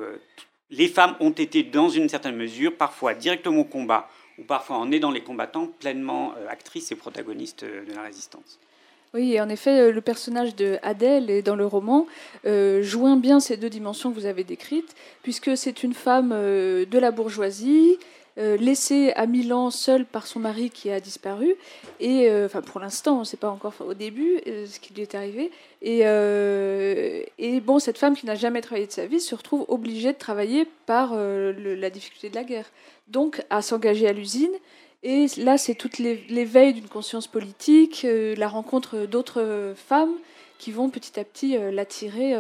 Les femmes ont été, dans une certaine mesure, parfois directement au combat, ou parfois en aidant les combattants, pleinement actrices et protagonistes de la résistance. Oui, et en effet, le personnage de Adèle, dans le roman, joint bien ces deux dimensions que vous avez décrites, puisque c'est une femme de la bourgeoisie, laissée à Milan seule par son mari qui a disparu, et pour l'instant, on ne sait pas encore au début ce qui lui est arrivé, et bon, cette femme qui n'a jamais travaillé de sa vie se retrouve obligée de travailler par la difficulté de la guerre, donc à s'engager à l'usine. Et là, c'est toute l'éveil d'une conscience politique, la rencontre d'autres femmes qui vont petit à petit l'attirer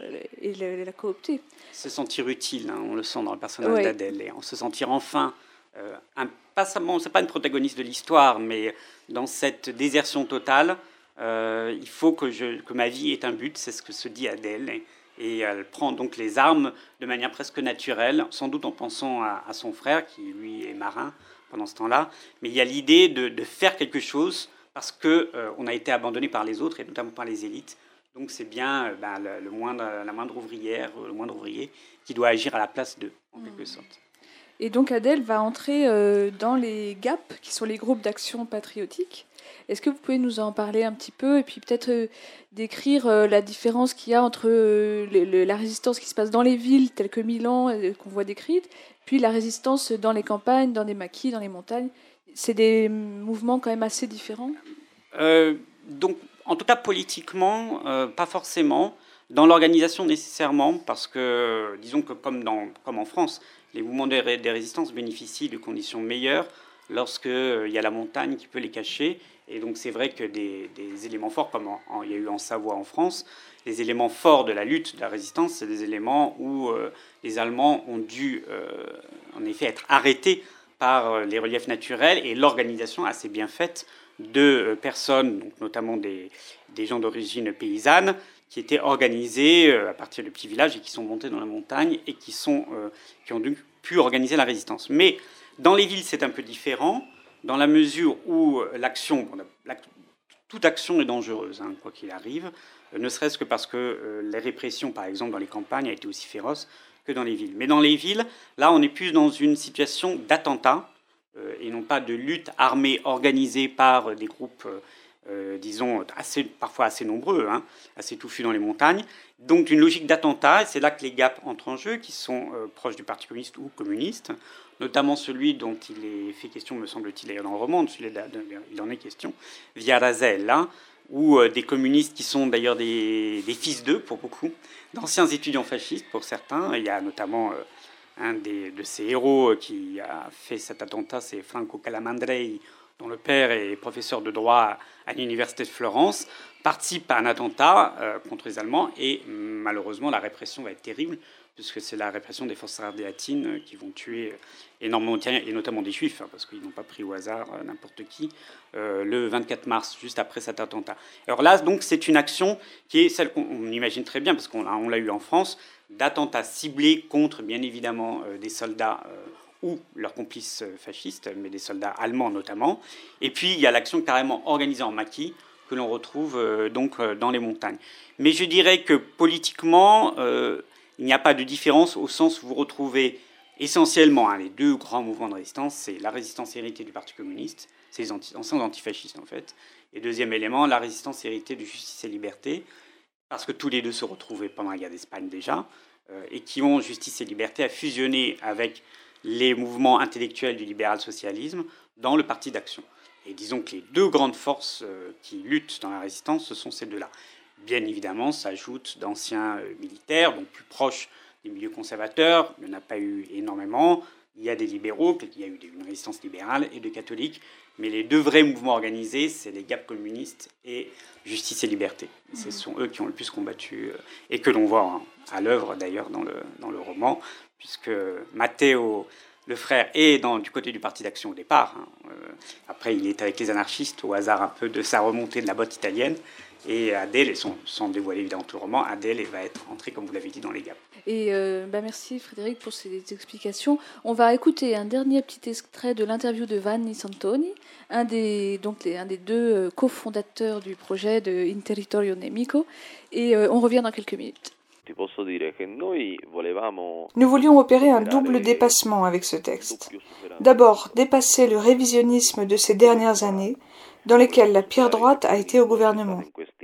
et la coopter. Se sentir utile, hein, on le sent dans le personnage d'Adèle, et se sentir enfin c'est pas une protagoniste de l'histoire, mais dans cette désertion totale, il faut que ma vie ait un but, c'est ce que se dit Adèle. Et elle prend donc les armes de manière presque naturelle, sans doute en pensant à son frère, qui lui est marin pendant ce temps-là. Mais il y a l'idée de faire quelque chose parce qu'on a été abandonné par les autres, et notamment par les élites. Donc c'est bien la moindre ouvrière, le moindre ouvrier qui doit agir à la place d'eux, en quelque sorte. Et donc Adèle va entrer dans les GAP, qui sont les groupes d'action patriotique. Est-ce que vous pouvez nous en parler un petit peu et puis peut-être décrire la différence qu'il y a entre la résistance qui se passe dans les villes, telles que Milan, qu'on voit décrite, puis la résistance dans les campagnes, dans des maquis, dans les montagnes? C'est des mouvements quand même assez différents. Donc, en tout cas, politiquement, pas forcément. Dans l'organisation, nécessairement, parce que, disons que comme en France, les mouvements des résistances bénéficient de conditions meilleures lorsqu'il y a la montagne qui peut les cacher. Et donc c'est vrai que des éléments forts, comme il y a eu en Savoie en France, les éléments forts de la lutte, de la résistance, c'est des éléments où les Allemands ont dû en effet être arrêtés par les reliefs naturels et l'organisation assez bien faite de personnes, donc notamment des gens d'origine paysanne, qui étaient organisés à partir de petits villages et qui sont montés dans la montagne et qui ont pu organiser la résistance. Mais dans les villes, c'est un peu différent, dans la mesure où toute action est dangereuse, quoi qu'il arrive, ne serait-ce que parce que les répressions, par exemple, dans les campagnes, a été aussi féroce que dans les villes. Mais dans les villes, là, on est plus dans une situation d'attentat, et non pas de lutte armée organisée par des groupes, disons, parfois assez nombreux, assez touffus dans les montagnes. Donc une logique d'attentat, et c'est là que les GAP entrent en jeu, qui sont proches du Parti communiste ou communiste, notamment celui dont il est fait question, me semble-t-il, dans le roman, il en est question, Via Rasella, où des communistes qui sont d'ailleurs des fils d'eux, pour beaucoup, d'anciens étudiants fascistes, pour certains. Il y a notamment un de ces héros qui a fait cet attentat, c'est Franco Calamandrei, dont le père est professeur de droit à l'université de Florence, participe à un attentat contre les Allemands, et malheureusement la répression va être terrible, puisque c'est la répression des forces ardéatines qui vont tuer énormément, et notamment des Juifs, parce qu'ils n'ont pas pris au hasard n'importe qui, le 24 mars, juste après cet attentat. Alors là, donc, c'est une action qui est celle qu'on imagine très bien, parce qu'on l'a eu en France, d'attentats ciblés contre, bien évidemment, des soldats ou leurs complices fascistes, mais des soldats allemands notamment. Et puis, il y a l'action carrément organisée en maquis, que l'on retrouve donc dans les montagnes. Mais je dirais que politiquement, il n'y a pas de différence au sens où vous retrouvez essentiellement les deux grands mouvements de résistance, c'est la résistance héritée du Parti communiste, c'est les anciens antifascistes en fait, et deuxième élément, la résistance héritée de Justice et Liberté, parce que tous les deux se retrouvaient pendant la guerre d'Espagne déjà, et qui ont Justice et Liberté à fusionner avec les mouvements intellectuels du libéral-socialisme dans le Parti d'Action. Et disons que les deux grandes forces qui luttent dans la résistance, ce sont ces deux-là. Bien évidemment, s'ajoutent d'anciens militaires, donc plus proches des milieux conservateurs. Il n'y en a pas eu énormément. Il y a des libéraux, il y a eu une résistance libérale et de catholiques. Mais les deux vrais mouvements organisés, c'est les GAP communistes et Justice et Liberté. Ce sont eux qui ont le plus combattu et que l'on voit à l'œuvre d'ailleurs dans le roman, puisque Matteo, le frère, est du côté du Parti d'Action au départ. Après, il est avec les anarchistes au hasard un peu de sa remontée de la botte italienne. Et Adèle, sans dévoiler évidemment tout le roman, Adèle va être entrée, comme vous l'avez dit, dans les GAP. Et merci Frédéric pour ces explications. On va écouter un dernier petit extrait de l'interview de Vanni Santoni, un des deux cofondateurs du projet de In Territorio Nemico. Et on revient dans quelques minutes. Nous voulions opérer un double dépassement avec ce texte. D'abord, dépasser le révisionnisme de ces dernières années, dans lesquelles la pire droite a été au gouvernement.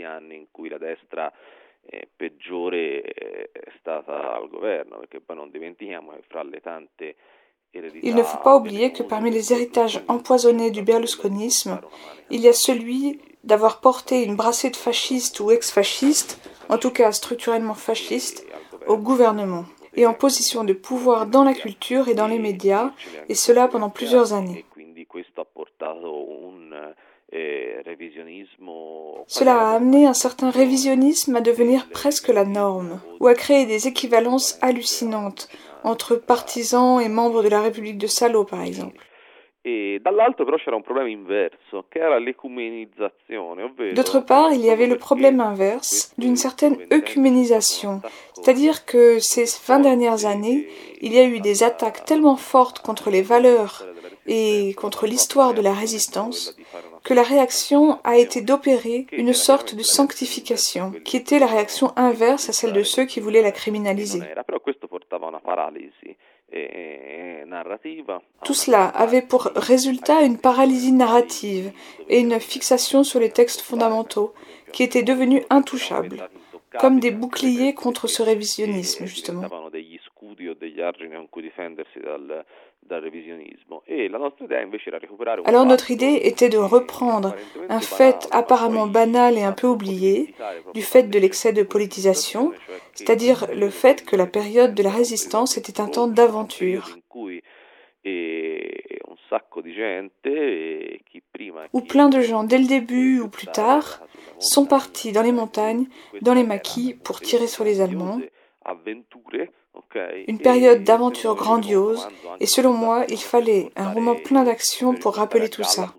Il ne faut pas oublier que parmi les héritages empoisonnés du berlusconisme, il y a celui d'avoir porté une brassée de fascistes ou ex-fascistes, en tout cas structurellement fascistes, au gouvernement, et en position de pouvoir dans la culture et dans les médias, et cela pendant plusieurs années. Cela a amené un certain révisionnisme à devenir presque la norme, ou à créer des équivalences hallucinantes entre partisans et membres de la République de Salo, par exemple. D'autre part, il y avait le problème inverse d'une certaine œcuménisation, c'est-à-dire que ces 20 dernières années, il y a eu des attaques tellement fortes contre les valeurs et contre l'histoire de la résistance que la réaction a été d'opérer une sorte de sanctification, qui était la réaction inverse à celle de ceux qui voulaient la criminaliser. Tout cela avait pour résultat une paralysie narrative et une fixation sur les textes fondamentaux qui étaient devenus intouchables, comme des boucliers contre ce révisionnisme, justement. Alors notre idée était de reprendre un fait apparemment banal et un peu oublié, du fait de l'excès de politisation, c'est-à-dire le fait que la période de la résistance était un temps d'aventure, où plein de gens, dès le début ou plus tard, sont partis dans les montagnes, dans les maquis, pour tirer sur les Allemands. Une période d'aventure grandiose, et selon moi, il fallait un roman plein d'action pour rappeler tout ça.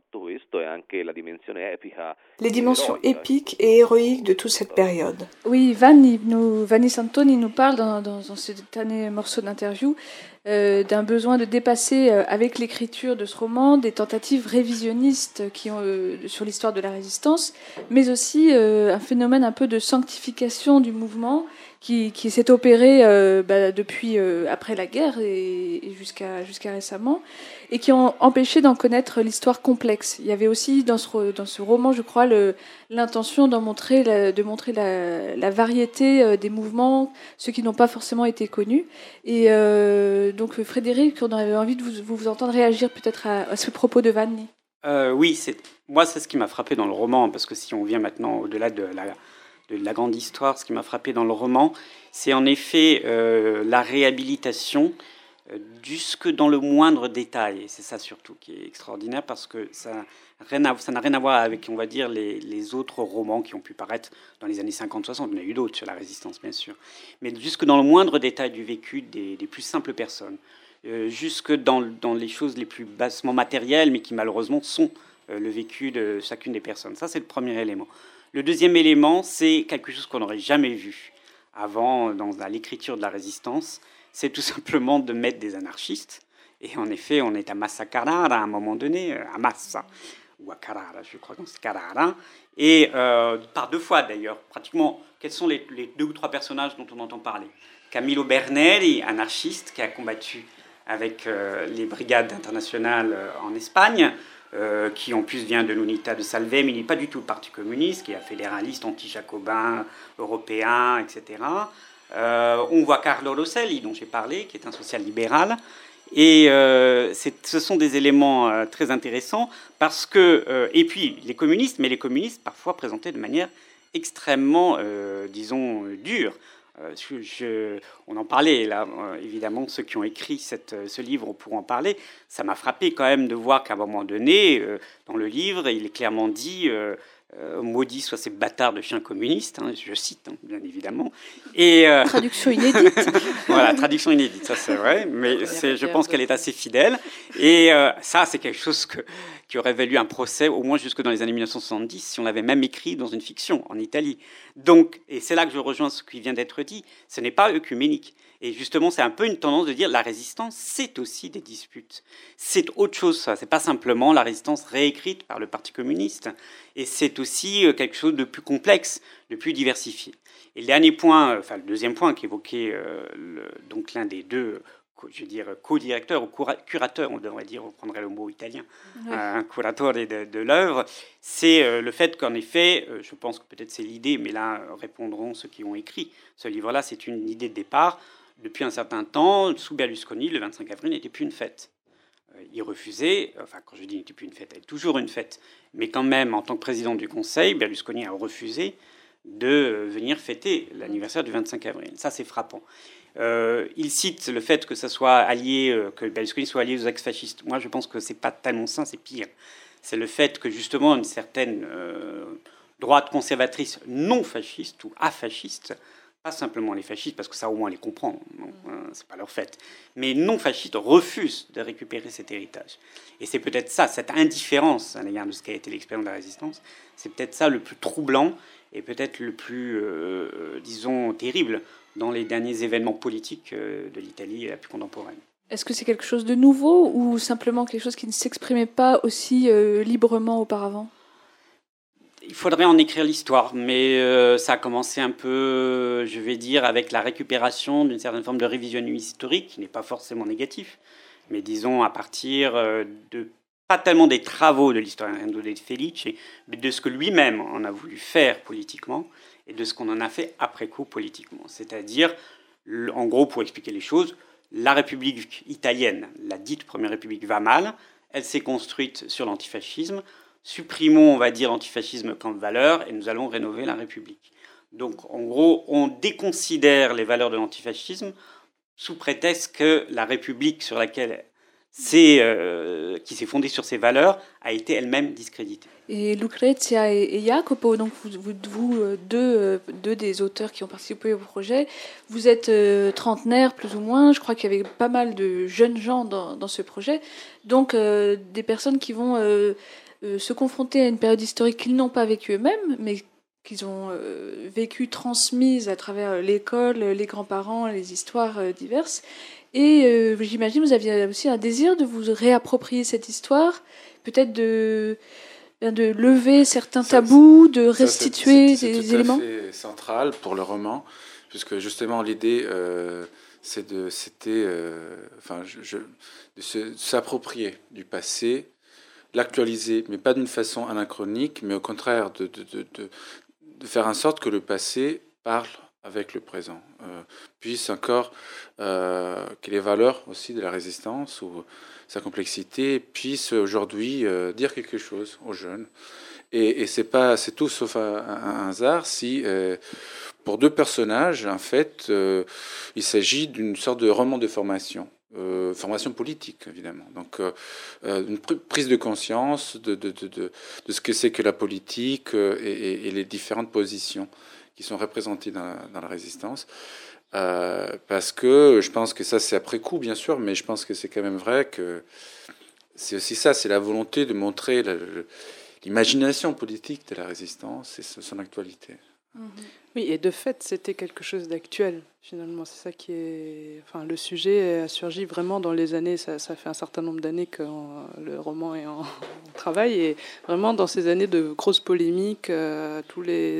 Les dimensions épiques et héroïques de toute cette période. Oui, Vanni Santoni nous parle dans cet dernier morceau d'interview d'un besoin de dépasser avec l'écriture de ce roman des tentatives révisionnistes sur l'histoire de la résistance, mais aussi un phénomène un peu de sanctification du mouvement qui s'est opéré depuis après la guerre et jusqu'à récemment, et qui ont empêché d'en connaître l'histoire complexe. Il y avait aussi dans ce roman, je crois, l'intention de montrer la variété des mouvements, ceux qui n'ont pas forcément été connus. Et donc Frédéric, on avait envie de vous entendre réagir peut-être à ce propos de Vanni. Oui, c'est ce qui m'a frappé dans le roman, parce que si on vient maintenant au-delà de la grande histoire, ce qui m'a frappé dans le roman, c'est en effet la réhabilitation jusque dans le moindre détail. Et c'est ça surtout qui est extraordinaire, parce que ça n'a rien à voir avec, on va dire, les autres romans qui ont pu paraître dans les années 50-60. Il y en a eu d'autres sur la résistance, bien sûr. Mais jusque dans le moindre détail du vécu des plus simples personnes, jusque dans les choses les plus bassement matérielles, mais qui malheureusement sont le vécu de chacune des personnes. Ça, c'est le premier élément. Le deuxième élément, c'est quelque chose qu'on n'aurait jamais vu avant dans l'écriture de la résistance. C'est tout simplement de mettre des anarchistes. Et en effet, on est à Massa Carrara à un moment donné, à Massa, ou à Carrara, je crois que c'est Carrara. Et par deux fois d'ailleurs, pratiquement, quels sont les 2 ou 3 personnages dont on entend parler? Camillo Berneri, anarchiste, qui a combattu avec les brigades internationales en Espagne, qui en plus vient de l'Unità de Salve, mais il n'est pas du tout le Parti communiste, qui est un fédéraliste anti-jacobin, européen, etc. On voit Carlo Rosselli, dont j'ai parlé, qui est un social-libéral. Et ce sont des éléments très intéressants, parce que... et puis, les communistes, mais les communistes parfois présentés de manière extrêmement, disons, dure. On en parlait là, évidemment, ceux qui ont écrit ce livre pourront en parler. Ça m'a frappé quand même de voir qu'à un moment donné, dans le livre, il est clairement dit maudits soient ces bâtards de chiens communistes, hein, je cite, hein, bien évidemment. Et, traduction inédite. Voilà, traduction inédite, ça c'est vrai, mais je pense qu'elle est assez fidèle. Et ça, c'est quelque chose qui aurait valu un procès, au moins jusque dans les années 1970, si on l'avait même écrit dans une fiction, en Italie. Donc, et c'est là que je rejoins ce qui vient d'être dit, ce n'est pas œcuménique. Et justement, c'est un peu une tendance de dire la résistance, c'est aussi des disputes. C'est autre chose, ça. C'est pas simplement la résistance réécrite par le Parti communiste. Et c'est aussi quelque chose de plus complexe, de plus diversifié. Et le dernier point, enfin le deuxième point qu'évoquait donc l'un des deux, je veux dire, co-directeur ou curateur, on devrait dire, on prendrait le mot italien, un curatore de l'œuvre, c'est le fait qu'en effet, je pense que peut-être c'est l'idée, mais là répondront ceux qui ont écrit ce livre-là, c'est une idée de départ. Depuis un certain temps, sous Berlusconi, le 25 avril n'était plus une fête. Il refusait, enfin quand je dis n'était plus une fête, elle est toujours une fête, mais quand même, en tant que président du Conseil, Berlusconi a refusé de venir fêter l'anniversaire du 25 avril. Ça, c'est frappant. Il cite le fait que ça soit allié, que Berlusconi soit allié aux ex-fascistes. Moi, je pense que c'est pas tellement ça, c'est pire. C'est le fait que justement une certaine droite conservatrice non fasciste ou afasciste pas simplement les fascistes, parce que ça au moins on les comprend, c'est pas leur fait, mais non-fascistes refusent de récupérer cet héritage. Et c'est peut-être ça, cette indifférence à l'égard de ce qu'a été l'expérience de la résistance, c'est peut-être ça le plus troublant et peut-être le plus, disons, terrible dans les derniers événements politiques de l'Italie la plus contemporaine. Est-ce que c'est quelque chose de nouveau ou simplement quelque chose qui ne s'exprimait pas aussi librement auparavant ? Il faudrait en écrire l'histoire, mais ça a commencé un peu, je vais dire, avec la récupération d'une certaine forme de révisionnisme historique, qui n'est pas forcément négatif, mais disons à partir de, pas tellement des travaux de l'historien Renzo De Felice, mais de ce que lui-même en a voulu faire politiquement, et de ce qu'on en a fait après coup politiquement. C'est-à-dire, en gros, pour expliquer les choses, la République italienne, la dite Première République, va mal, elle s'est construite sur l'antifascisme. Supprimons, on va dire, l'antifascisme comme valeur et nous allons rénover la République. Donc, en gros, on déconsidère les valeurs de l'antifascisme sous prétexte que la République sur laquelle qui s'est fondée sur ces valeurs a été elle-même discréditée. Et Lucrezia et Jacopo, donc vous deux des auteurs qui ont participé au projet, vous êtes trentenaires plus ou moins, je crois qu'il y avait pas mal de jeunes gens dans ce projet, donc des personnes qui vont se confronter à une période historique qu'ils n'ont pas vécue eux-mêmes, mais qu'ils ont vécue, transmise à travers l'école, les grands-parents, les histoires diverses. Et j'imagine vous aviez aussi un désir de vous réapproprier cette histoire, peut-être de lever certains tabous, de restituer des éléments. C'est tout à fait central pour le roman, puisque justement l'idée, c'était de s'approprier du passé, l'actualiser, mais pas d'une façon anachronique, mais au contraire de faire en sorte que le passé parle avec le présent, puisse encore, que les valeurs aussi de la résistance ou sa complexité puissent aujourd'hui dire quelque chose aux jeunes. Et c'est tout sauf un hasard si, pour deux personnages, en fait, il s'agit d'une sorte de roman de formation. Formation politique, évidemment. Donc, une prise de conscience de ce que c'est que la politique et les différentes positions qui sont représentées dans la résistance. Parce que je pense que ça, c'est après coup, bien sûr, mais je pense que c'est quand même vrai que c'est aussi ça, c'est la volonté de montrer l'imagination politique de la résistance et son actualité. Oui, et de fait, c'était quelque chose d'actuel, finalement. C'est ça qui est... Enfin, le sujet a surgi vraiment dans les années... Ça fait un certain nombre d'années que le roman est en travail. Et vraiment, dans ces années de grosses polémiques, tous les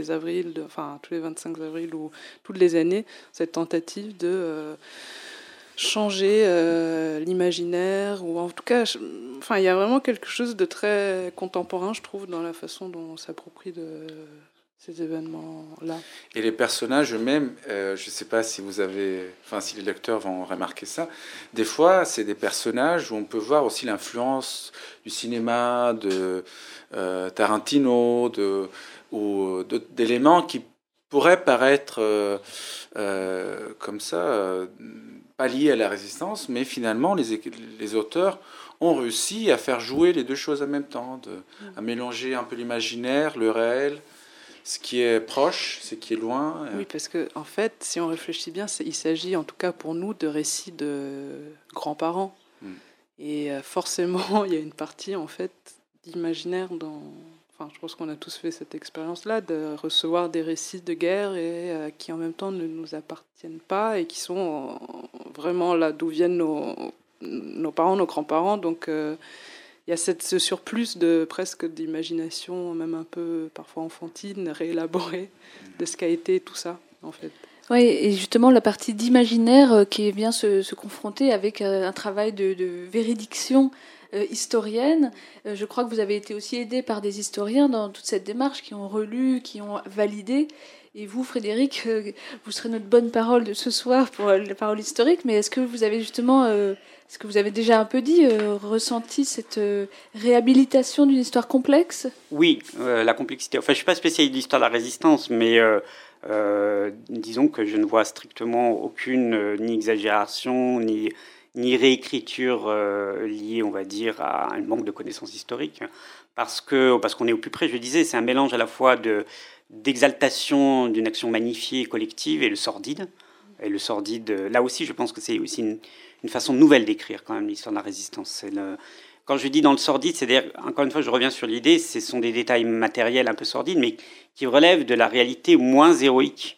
25 avril ou toutes les années, cette tentative de changer l'imaginaire, ou en tout cas... Enfin, il y a vraiment quelque chose de très contemporain, je trouve, dans la façon dont on s'approprie de... ces événements-là. Et les personnages eux-mêmes, je ne sais pas si si les lecteurs vont remarquer ça, des fois, c'est des personnages où on peut voir aussi l'influence du cinéma, de Tarantino, ou d'éléments qui pourraient paraître comme ça, pas liés à la résistance, mais finalement, les auteurs ont réussi à faire jouer les deux choses en même temps, à mélanger un peu l'imaginaire, le réel, ce qui est proche, ce qui est loin. Oui, parce que en fait, si on réfléchit bien, il s'agit en tout cas pour nous de récits de grands-parents. Et forcément, il y a une partie en fait d'imaginaire Enfin, je pense qu'on a tous fait cette expérience-là, de recevoir des récits de guerre et qui en même temps ne nous appartiennent pas et qui sont vraiment là d'où viennent nos parents, nos grands-parents. Donc il y a ce surplus presque d'imagination, même un peu parfois enfantine, réélaborée, de ce qu'a été tout ça, en fait. Oui, et justement, la partie d'imaginaire qui vient se confronter avec un travail de véridiction historienne. Je crois que vous avez été aussi aidé par des historiens dans toute cette démarche, qui ont relu, qui ont validé. Et vous, Frédéric, vous serez notre bonne parole de ce soir pour la parole historique, mais est-ce que vous avez justement... ce que vous avez déjà un peu dit, ressenti cette réhabilitation d'une histoire complexe ? Oui, la complexité. Enfin, je ne suis pas spécialiste d'histoire de la résistance, mais disons que je ne vois strictement aucune ni exagération, ni ni réécriture liée, on va dire, à un manque de connaissances historiques, parce qu'on est au plus près, je le disais, c'est un mélange à la fois d'exaltation d'une action magnifiée, collective, et le sordide. Et le sordide, là aussi, je pense que c'est aussi une façon nouvelle d'écrire quand même l'histoire de la résistance. Quand je dis dans le sordide, c'est-à-dire, encore une fois, je reviens sur l'idée, ce sont des détails matériels un peu sordides, mais qui relèvent de la réalité moins héroïque.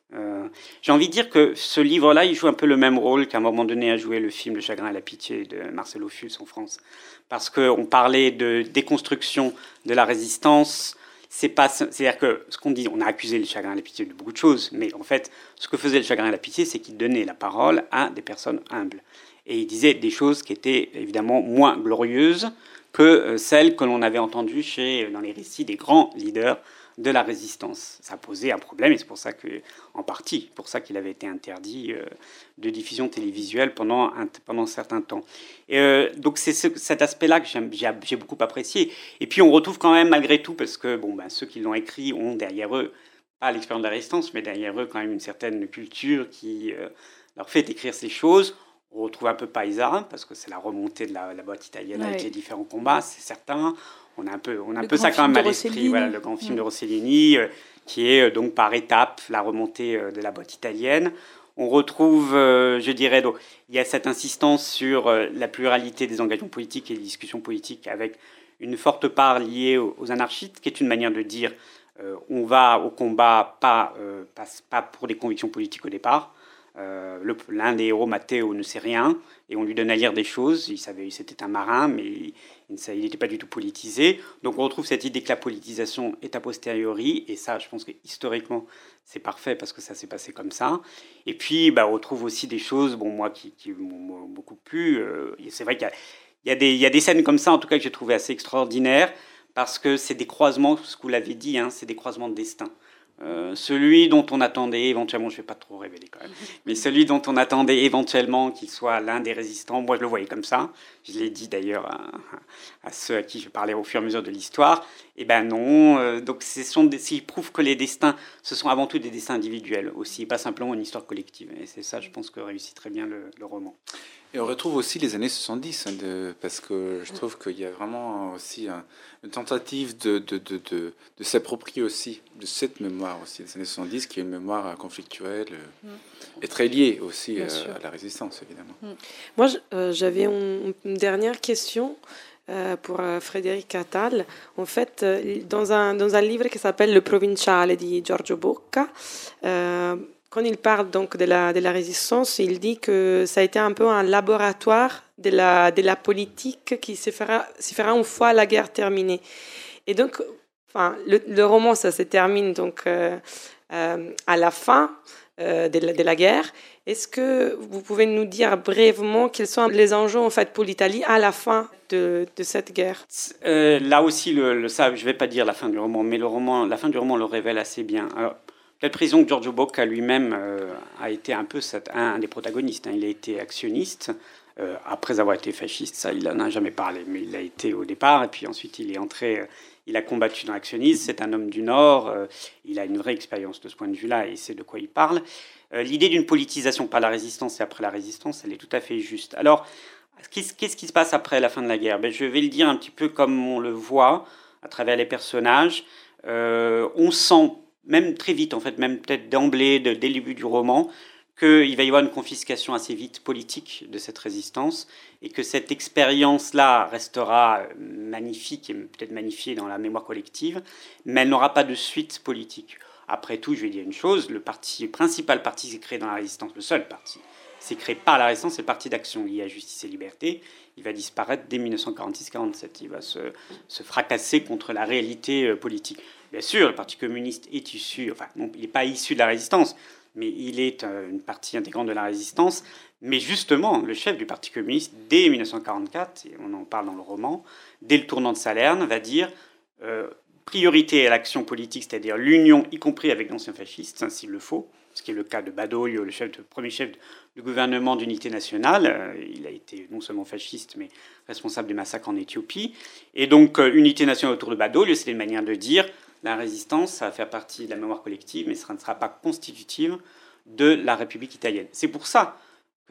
J'ai envie de dire que ce livre-là, il joue un peu le même rôle qu'à un moment donné a joué le film Le Chagrin et la Pitié de Marcel Ophuls en France. Parce qu'on parlait de déconstruction de la résistance. C'est-à-dire que ce qu'on dit, on a accusé le Chagrin et la Pitié de beaucoup de choses, mais en fait, ce que faisait le Chagrin et la Pitié, c'est qu'il donnait la parole à des personnes humbles. Et il disait des choses qui étaient évidemment moins glorieuses que celles que l'on avait entendues dans les récits des grands leaders de la résistance. Ça posait un problème, et c'est pour ça en partie, pour ça qu'il avait été interdit de diffusion télévisuelle pendant un certain temps. Et donc c'est cet aspect-là que j'ai beaucoup apprécié. Et puis on retrouve quand même malgré tout, parce que ceux qui l'ont écrit ont derrière eux, pas l'expérience de la résistance, mais derrière eux quand même une certaine culture qui leur fait écrire ces choses. On retrouve un peu Paisa, parce que c'est la remontée de la boîte italienne avec les différents combats, c'est certain. On a un peu ça quand même à l'esprit, voilà, le grand film de Rossellini, qui est donc par étapes la remontée de la boîte italienne. On retrouve, je dirais, donc, il y a cette insistance sur la pluralité des engagements politiques et des discussions politiques, avec une forte part liée aux anarchistes, qui est une manière de dire on va au combat pas pour des convictions politiques au départ. L'un des héros, Matteo, ne sait rien, et on lui donne à lire des choses. C'était un marin, mais il n'était pas du tout politisé. Donc on retrouve cette idée que la politisation est a posteriori, et ça, je pense que historiquement, c'est parfait parce que ça s'est passé comme ça. Et puis, on retrouve aussi des choses, moi, qui m'ont beaucoup plu. C'est vrai qu'il y a des scènes comme ça, en tout cas, que j'ai trouvé assez extraordinaires, parce que c'est des croisements, ce que vous l'avez dit, c'est des croisements de destin. Celui dont on attendait éventuellement, je ne vais pas trop révéler quand même, mais celui dont on attendait éventuellement qu'il soit l'un des résistants, moi je le voyais comme ça, je l'ai dit d'ailleurs à ceux à qui je parlais au fur et à mesure de l'histoire, et non, donc ils prouvent que les destins, ce sont avant tout des destins individuels aussi, pas simplement une histoire collective, et c'est ça, je pense, que réussit très bien le roman. Et on retrouve aussi les années 70, parce que je trouve qu'il y a vraiment aussi une tentative de s'approprier aussi de cette mémoire aussi des années 70, qui est une mémoire conflictuelle et très liée aussi à la résistance, évidemment. Moi, j'avais une dernière question pour Frédéric Attal. En fait, dans un livre qui s'appelle Le Provinciale de Giorgio Bocca, quand il parle donc de la résistance, il dit que ça a été un peu un laboratoire de la politique qui se fera une fois la guerre terminée. Et donc, le roman, ça se termine donc à la fin de la guerre. Est-ce que vous pouvez nous dire brièvement quels sont les enjeux en fait pour l'Italie à la fin de cette guerre? Là aussi, ça, je ne vais pas dire la fin du roman, mais la fin du roman le révèle assez bien. Alors, peut-être précisons que Giorgio Bocca lui-même a été un peu un des protagonistes. Il a été actionniste, après avoir été fasciste, ça il n'en a jamais parlé, mais il l'a été au départ, et puis ensuite il est entré, il a combattu dans l'actionnisme, c'est un homme du Nord, il a une vraie expérience de ce point de vue-là, et c'est de quoi il parle. L'idée d'une politisation par la résistance et après la résistance, elle est tout à fait juste. Alors, qu'est-ce qui se passe après la fin de la guerre? Je vais le dire un petit peu comme on le voit, à travers les personnages. On sent même très vite, en fait, même peut-être d'emblée, dès le début du roman, qu'il va y avoir une confiscation assez vite politique de cette résistance et que cette expérience-là restera magnifique et peut-être magnifiée dans la mémoire collective, mais elle n'aura pas de suite politique. Après tout, je vais dire une chose, le principal parti s'est créé dans la résistance, le seul parti s'est créé par la résistance, c'est le parti d'action lié à Justice et Liberté. Il va disparaître dès 1946-47. Il va se fracasser contre la réalité politique. Bien sûr, le Parti communiste est issu, enfin, non, il n'est pas issu de la résistance, mais il est une partie intégrante de la résistance. Mais justement, le chef du Parti communiste, dès 1944, et on en parle dans le roman, dès le tournant de Salerne, va dire priorité à l'action politique, c'est-à-dire l'union, y compris avec l'ancien fasciste, s'il le faut, ce qui est le cas de Badoglio, le premier chef du gouvernement d'unité nationale. Il a été non seulement fasciste, mais responsable des massacres en Éthiopie. Et donc, unité nationale autour de Badoglio, c'était une manière de dire la résistance, ça va faire partie de la mémoire collective, mais ça ne sera pas constitutive de la République italienne. C'est pour ça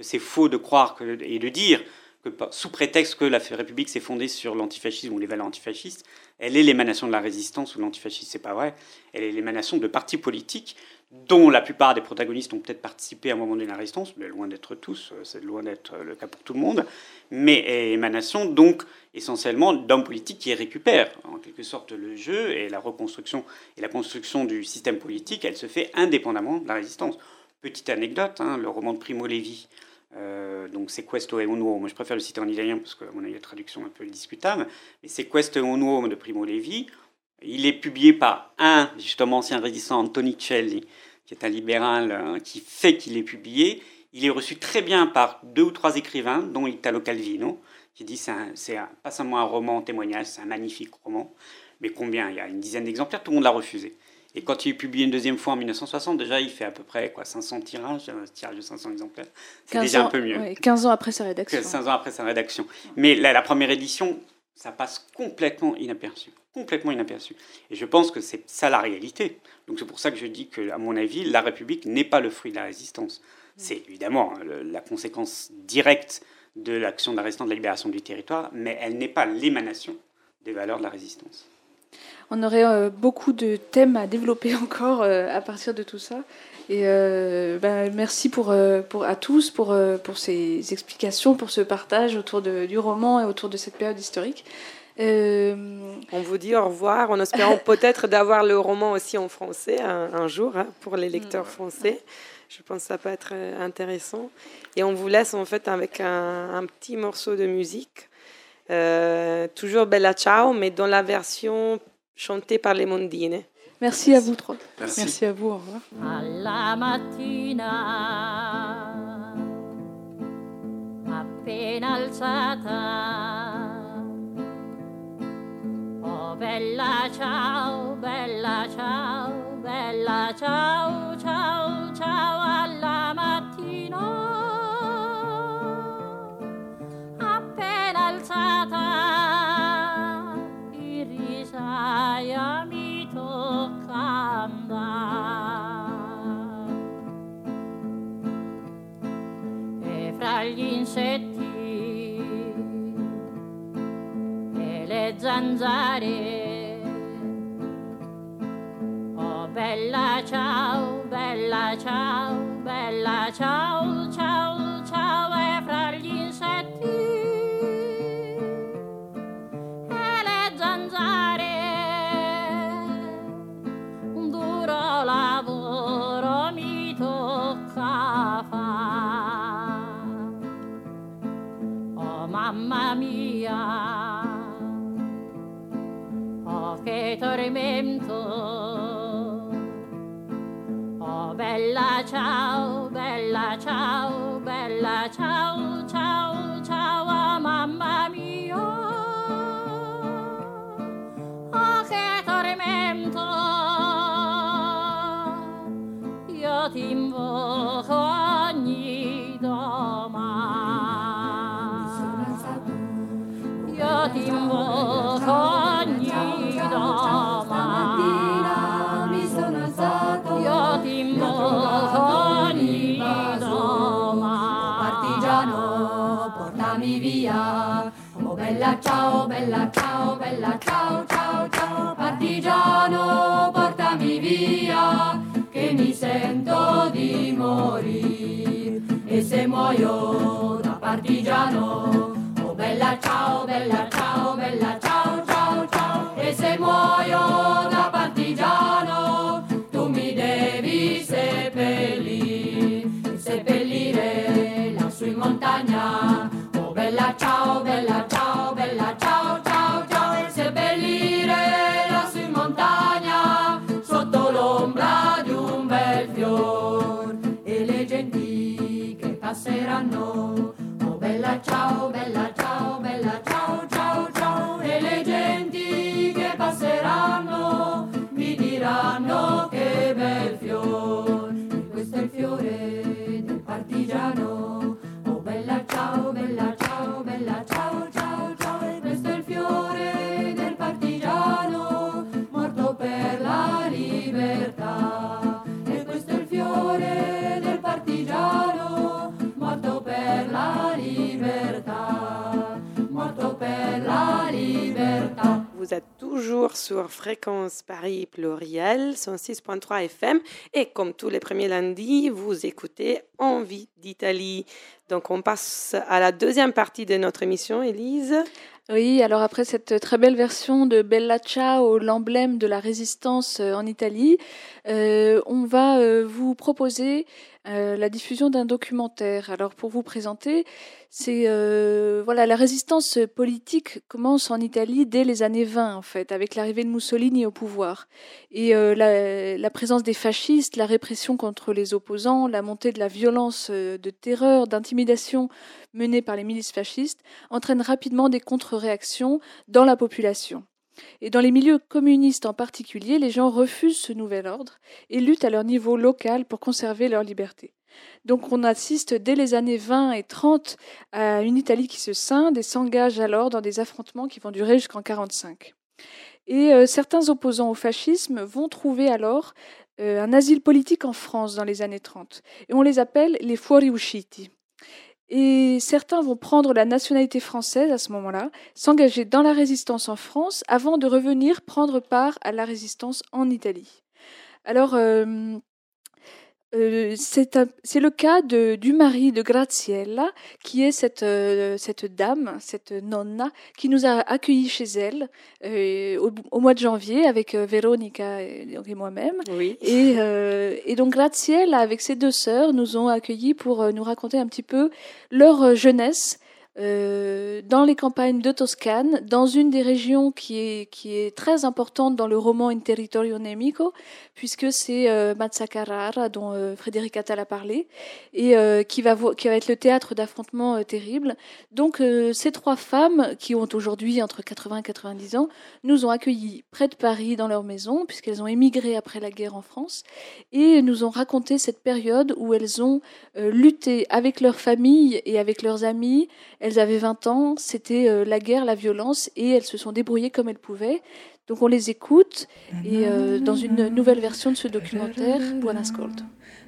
que c'est faux de croire et de dire que sous prétexte que la République s'est fondée sur l'antifascisme ou les valeurs antifascistes, elle est l'émanation de la résistance ou de l'antifascisme. C'est pas vrai. Elle est l'émanation de partis politiques dont la plupart des protagonistes ont peut-être participé à un moment donné à la résistance, mais loin d'être tous, c'est loin d'être le cas pour tout le monde, mais émanation donc essentiellement d'hommes politiques qui récupèrent en quelque sorte le jeu et la reconstruction et la construction du système politique, elle se fait indépendamment de la résistance. Petite anecdote, le roman de Primo Levi, donc C'est questo è un uomo, moi je préfère le citer en italien parce que à mon avis la traduction est un peu discutable, mais C'est questo è un uomo de Primo Levi, il est publié par un justement ancien résistant, Antonicelli, qui est un libéral qui fait qu'il est publié. Il est reçu très bien par 2 ou 3 écrivains, dont Italo Calvino, qui dit c'est pas seulement un roman témoignage, c'est un magnifique roman, mais combien? Il y a une dizaine d'exemplaires, tout le monde l'a refusé. Et quand il est publié une deuxième fois en 1960, déjà, il fait à peu près 500 tirages, un tirage de 500 exemplaires. C'est déjà un peu mieux. Ouais, 15 ans après sa rédaction. 15 ans après sa rédaction. Mais la première édition, ça passe complètement inaperçu. Complètement inaperçu. Et je pense que c'est ça la réalité. Donc c'est pour ça que je dis que, à mon avis, la République n'est pas le fruit de la résistance. C'est évidemment la conséquence directe de l'action de la résistance de la libération du territoire, mais elle n'est pas l'émanation des valeurs de la résistance. On aurait beaucoup de thèmes à développer encore à partir de tout ça. Et merci à tous pour ces explications, pour ce partage autour du roman et autour de cette période historique. On vous dit au revoir en espérant peut-être d'avoir le roman aussi en français un jour pour les lecteurs français. Je pense que ça peut être intéressant. Et on vous laisse en fait avec un petit morceau de musique. Toujours Bella Ciao, mais dans la version chantée par les Mondine. Merci à vous trois. Merci à vous, au revoir. Alla mattina, appena alzata, oh bella ciao, bella ciao, bella ciao, ciao, ciao, alla mattina, appena alzata, in risaia mi tocca andare, e fra gli insetti e le zanzare, oh bella ciao, bella ciao, bella ciao, ciao, ciao, e fra gli insetti e le zanzare un duro lavoro mi tocca fare, oh mamma mia, oh che tormento, oh bella ciao, bella ciao, bella ciao, ciao, ciao, oh mamma mia, oh che tormento, io ti invoco ogni domani, io ti invoco ogni domani, mi sono alzato, io ti invoco ogni domani, partigiano portami via, oh bella ciao, bella ciao, bella ciao, ciao, ciao, partigiano portami via, che mi sento di morire, e se muoio da partigiano, oh bella ciao, bella ciao, bella ciao, ciao, ciao, e se muoio da partigiano, tu mi devi seppellire lassù in montagna, oh bella ciao, bella ciao, bella ciao, ciao, ciao, seppellire lassù in montagna, sotto l'ombra di un bel fior, e le genti che passeranno, oh bella ciao, bella ciao, bella ciao, ciao, ciao, e le genti che passeranno mi diranno che bel fior, e questo è il fiore del partigiano, oh bella ciao, bella ciao, bella ciao, ciao, ciao, e questo è il fiore del partigiano morto per la libertà, e questo è il fiore del partigiano morto per vous êtes toujours sur Fréquence Paris Pluriel, 106.3 FM. Et comme tous les premiers lundis, vous écoutez Envie d'Italie. Donc, on passe à la deuxième partie de notre émission, Élise. Oui, alors après cette très belle version de Bella Ciao, l'emblème de la résistance en Italie, on va vous proposer la diffusion d'un documentaire. Alors pour vous présenter, c'est la résistance politique commence en Italie dès les années 20 en fait, avec l'arrivée de Mussolini au pouvoir et la présence des fascistes, la répression contre les opposants, la montée de la violence de terreur, d'intimidation menée par les milices fascistes entraîne rapidement des contre-réactions dans la population. Et dans les milieux communistes en particulier, les gens refusent ce nouvel ordre et luttent à leur niveau local pour conserver leur liberté. Donc on assiste dès les années 20 et 30 à une Italie qui se scinde et s'engage alors dans des affrontements qui vont durer jusqu'en 1945. Et certains opposants au fascisme vont trouver alors un asile politique en France dans les années 30. Et on les appelle les fuoriusciti. Et certains vont prendre la nationalité française à ce moment-là, s'engager dans la résistance en France avant de revenir prendre part à la résistance en Italie. Alors, c'est le cas du mari de Graziella, qui est cette dame, cette nonna, qui nous a accueillis chez elle au mois de janvier avec Véronica et moi-même. Oui. Et donc Graziella, avec ses deux sœurs, nous ont accueillis pour nous raconter un petit peu leur jeunesse dans les campagnes de Toscane, dans une des régions qui est très importante dans le roman In Territorio Nemico, puisque c'est Mazza Carrara, dont Frédéric Attal a parlé, et qui va être le théâtre d'affrontements terribles. Donc ces trois femmes, qui ont aujourd'hui entre 80 et 90 ans, nous ont accueillis près de Paris dans leur maison, puisqu'elles ont émigré après la guerre en France, et nous ont raconté cette période où elles ont lutté avec leur famille et avec leurs amis. Elles avaient 20 ans, c'était la guerre, la violence, et elles se sont débrouillées comme elles pouvaient. Donc on les écoute, et dans une nouvelle version de ce documentaire, Buon ascolto.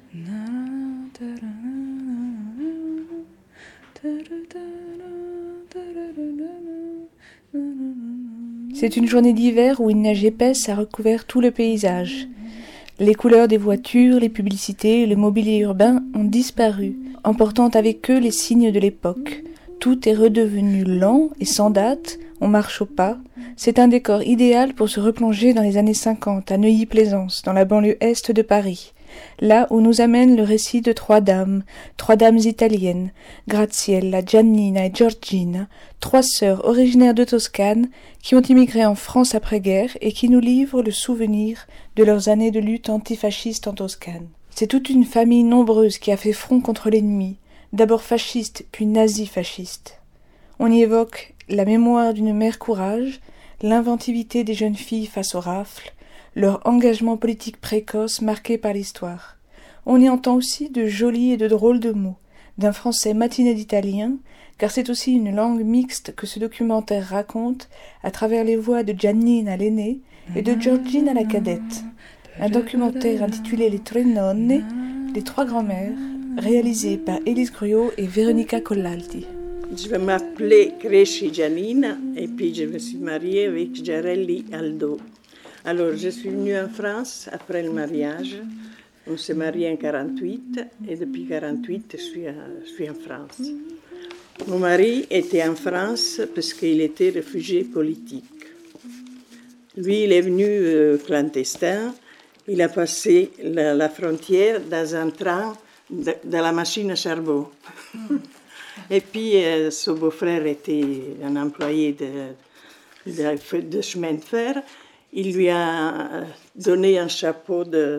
C'est une journée d'hiver où une neige épaisse a recouvert tout le paysage. Les couleurs des voitures, les publicités, le mobilier urbain ont disparu, emportant avec eux les signes de l'époque. Tout est redevenu lent et sans date, on marche au pas. C'est un décor idéal pour se replonger dans les années 50 à Neuilly-Plaisance, dans la banlieue est de Paris. Là où nous amène le récit de trois dames italiennes, Graziella, Giannina et Giorgina, trois sœurs originaires de Toscane qui ont immigré en France après-guerre et qui nous livrent le souvenir de leurs années de lutte antifasciste en Toscane. C'est toute une famille nombreuse qui a fait front contre l'ennemi, d'abord fasciste puis nazi-fasciste. On y évoque la mémoire d'une mère courage, l'inventivité des jeunes filles face aux rafles, leur engagement politique précoce marqué par l'histoire. On y entend aussi de jolis et de drôles de mots, d'un français matiné d'italien, car c'est aussi une langue mixte que ce documentaire raconte à travers les voix de Giannina l'aînée et de Giorgina la cadette. Un documentaire intitulé Les Tre Nonne, les trois grand-mères, réalisé par Élise Gruot et Véronica Collalti. Je m'appelais Cresci Giannina et puis je me suis mariée avec Giarelli Aldo. Alors, je suis venue en France après le mariage. On s'est mariés en 1948 et depuis 1948, je suis en France. Mon mari était en France parce qu'il était réfugié politique. Lui, il est venu clandestin. Il a passé la frontière dans un train de la machine à charbon. Et puis, son beau-frère était un employé de chemin de fer. Il lui a donné un chapeau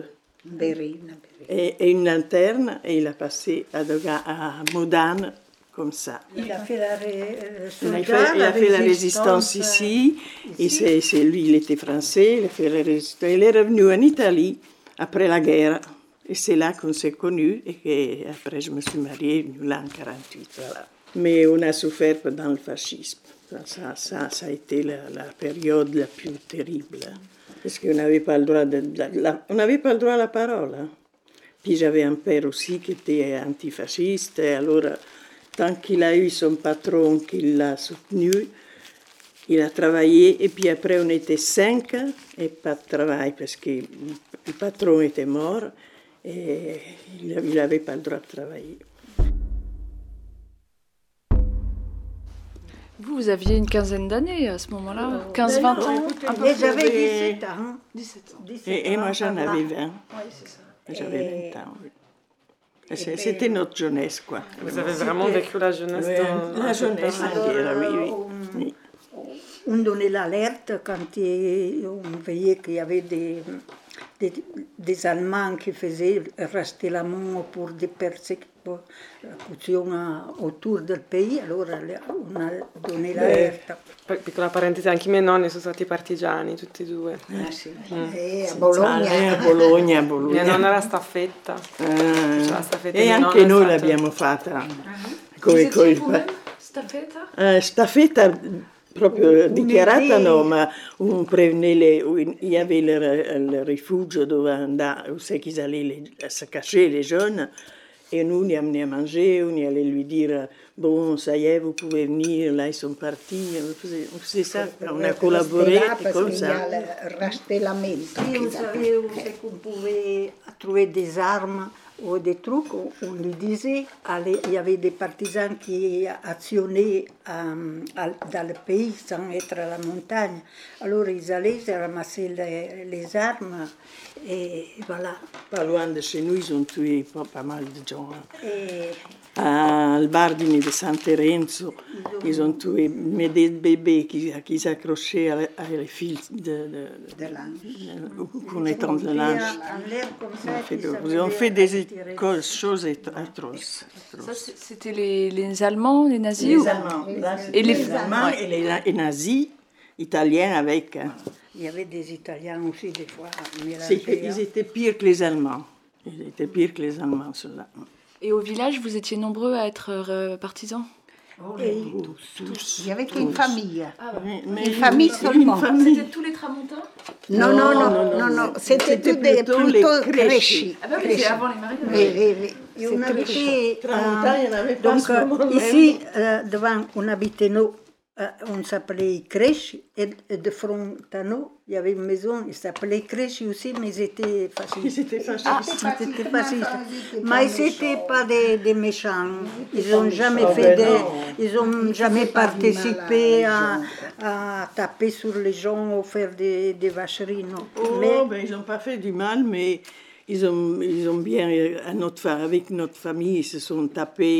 et une lanterne et il a passé à Modane comme ça. Il a fait la résistance ici. Et c'est lui, il était français, il a fait la résistance. Il est revenu en Italie après la guerre. Et c'est là qu'on s'est connus et après je me suis mariée là en 1948. Voilà. Mais on a souffert pendant le fascisme. Ça a été la période la plus terrible, hein, parce qu'on n'avait pas le droit on n'avait pas le droit à la parole. Hein. Puis j'avais un père aussi qui était antifasciste, et alors tant qu'il a eu son patron qui l'a soutenu, Il a travaillé et puis après on était 5 et pas de travail parce que le patron était mort et il n'avait pas le droit de travailler. Vous aviez une quinzaine d'années à ce moment-là, 15-20 ans. J'avais 17 ans. 17 et moi j'en avais 20. Oui, c'est ça. J'avais 20 ans, oui. C'était notre jeunesse, quoi. Vous avez vraiment vécu la jeunesse dans la jeunesse en guerre, oui. On donnait l'alerte quand on voyait qu'il y avait des Allemands qui faisaient rester la main pour des persécutions autour del pays, allora on a donné l'alerte. Piccola parentesi, anche i miei nonni sono stati partigiani, tutti e due. Sì. A Bologna. Mia nonna era staffetta. E anche noi l'abbiamo fatta. Staffetta? Staffetta proprio dichiarata no, ma il y avait le rifugio dove andare, où c'est qu'ils allaient se cacher, les jeunes. Et nous, on y amenait à manger, on y allait lui dire « Bon, ça y est, vous pouvez venir, là, ils sont partis. » On faisait ça, on a collaboré comme ça. Racheter la maison. Si on savait où c'est qu'on pouvait trouver des armes ou des trucs, on lui disait. Il y avait des partisans qui actionnaient dans le pays sans être à la montagne. Alors ils allaient ramasser les armes et voilà. Pas loin de chez nous, ils ont tué pas mal de gens. Al Bardini de San Terenzo, ils ont tué des bébés qui s'accrochaient à les fils de linge. De linge. Ils ont fait des choses atroces. Ça, c'était les Allemands, les nazis? Les Allemands. Et les Allemands et les nazis italiens avec. Il y avait des Italiens aussi des fois. Ils étaient pires que les Allemands. Ils étaient pires que les Allemands, ceux-là. Et au village, vous étiez nombreux à être partisans? Tous. Il y avait qu'une famille. Une famille seulement. C'était tous les Tramontins? Non. C'était plutôt les Cresci. Ah ben oui, c'est avant les mariages. Et on habitait... Donc ici, devant, on habitait nous. On s'appelait Cresci et de Frontano, il y avait une maison, il s'appelait Cresci aussi, mais ils étaient fascistes. Mais ils n'étaient pas des méchants. Ils n'ont jamais participé à taper sur les gens ou faire des vacheries, non. Ils n'ont pas fait du mal, mais ils ont bien, avec notre famille, ils se sont tapés,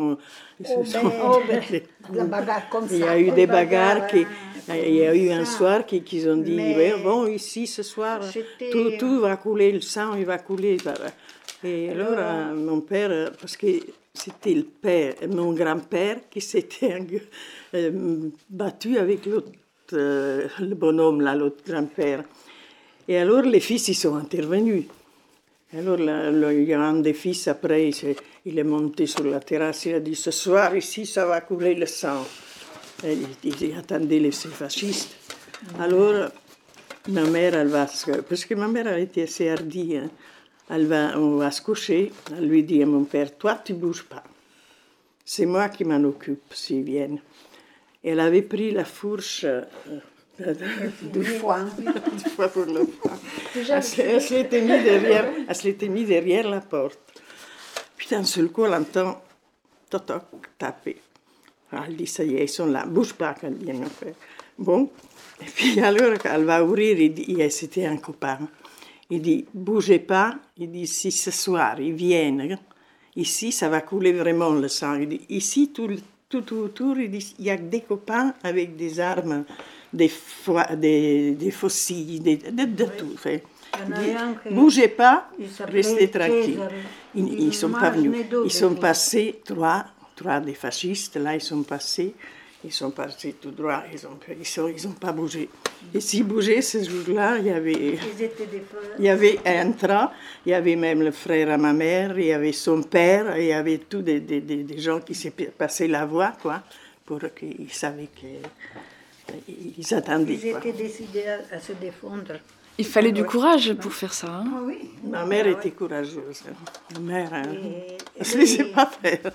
la bagarre comme ça. Il y a eu des bagarres, il y a eu un soir qu'ils ont dit, bon, ici, ce soir, tout va couler, le sang, il va couler. Et alors, mon père, parce que c'était mon grand-père qui s'était battu avec l'autre, le bonhomme, là, l'autre grand-père. Et alors, les fils, ils sont intervenus. Alors, le grand des fils, après, il est monté sur la terrasse, il a dit, ce soir, ici, ça va couler le sang. Et il attendait ces fascistes. Alors, ma mère, parce que ma mère a été assez hardie, hein, on va se coucher, elle lui dit à mon père, toi, tu ne bouges pas. C'est moi qui m'en occupe, s'ils viennent. Et elle avait pris la fourche... du foin. Du foin pour le foin. Elle se l'était mis derrière la porte. Puis d'un seul coup, elle entend toc taper. Elle dit, ça y est, ils sont là. Bouge pas quand ils viennent faire. Bon. Et puis alors, elle va ouvrir, c'était un copain. Il dit, bougez pas. Il dit, si ce soir, ils viennent, ici, ça va couler vraiment le sang. Il dit, ici, tout autour, il dit, il y a des copains avec des armes, des faucilles, de tout. Fait. Bougez pas, restez tranquille. Ils sont pas venus. Ils sont passés, trois des fascistes, là, ils sont passés tout droit, ils ont pas bougé. Et s'ils bougeaient ce jour-là, il y avait un train, il y avait même le frère à ma mère, il y avait son père, il y avait tous des gens qui s'est passé la voie, quoi, pour qu'ils savaient qu'ils attendaient. Ils étaient décidés à se défendre. Il fallait du courage pour faire ça. Hein? Ah, oui. Ma mère était courageuse. Ma mère, elle ne se laissait pas faire.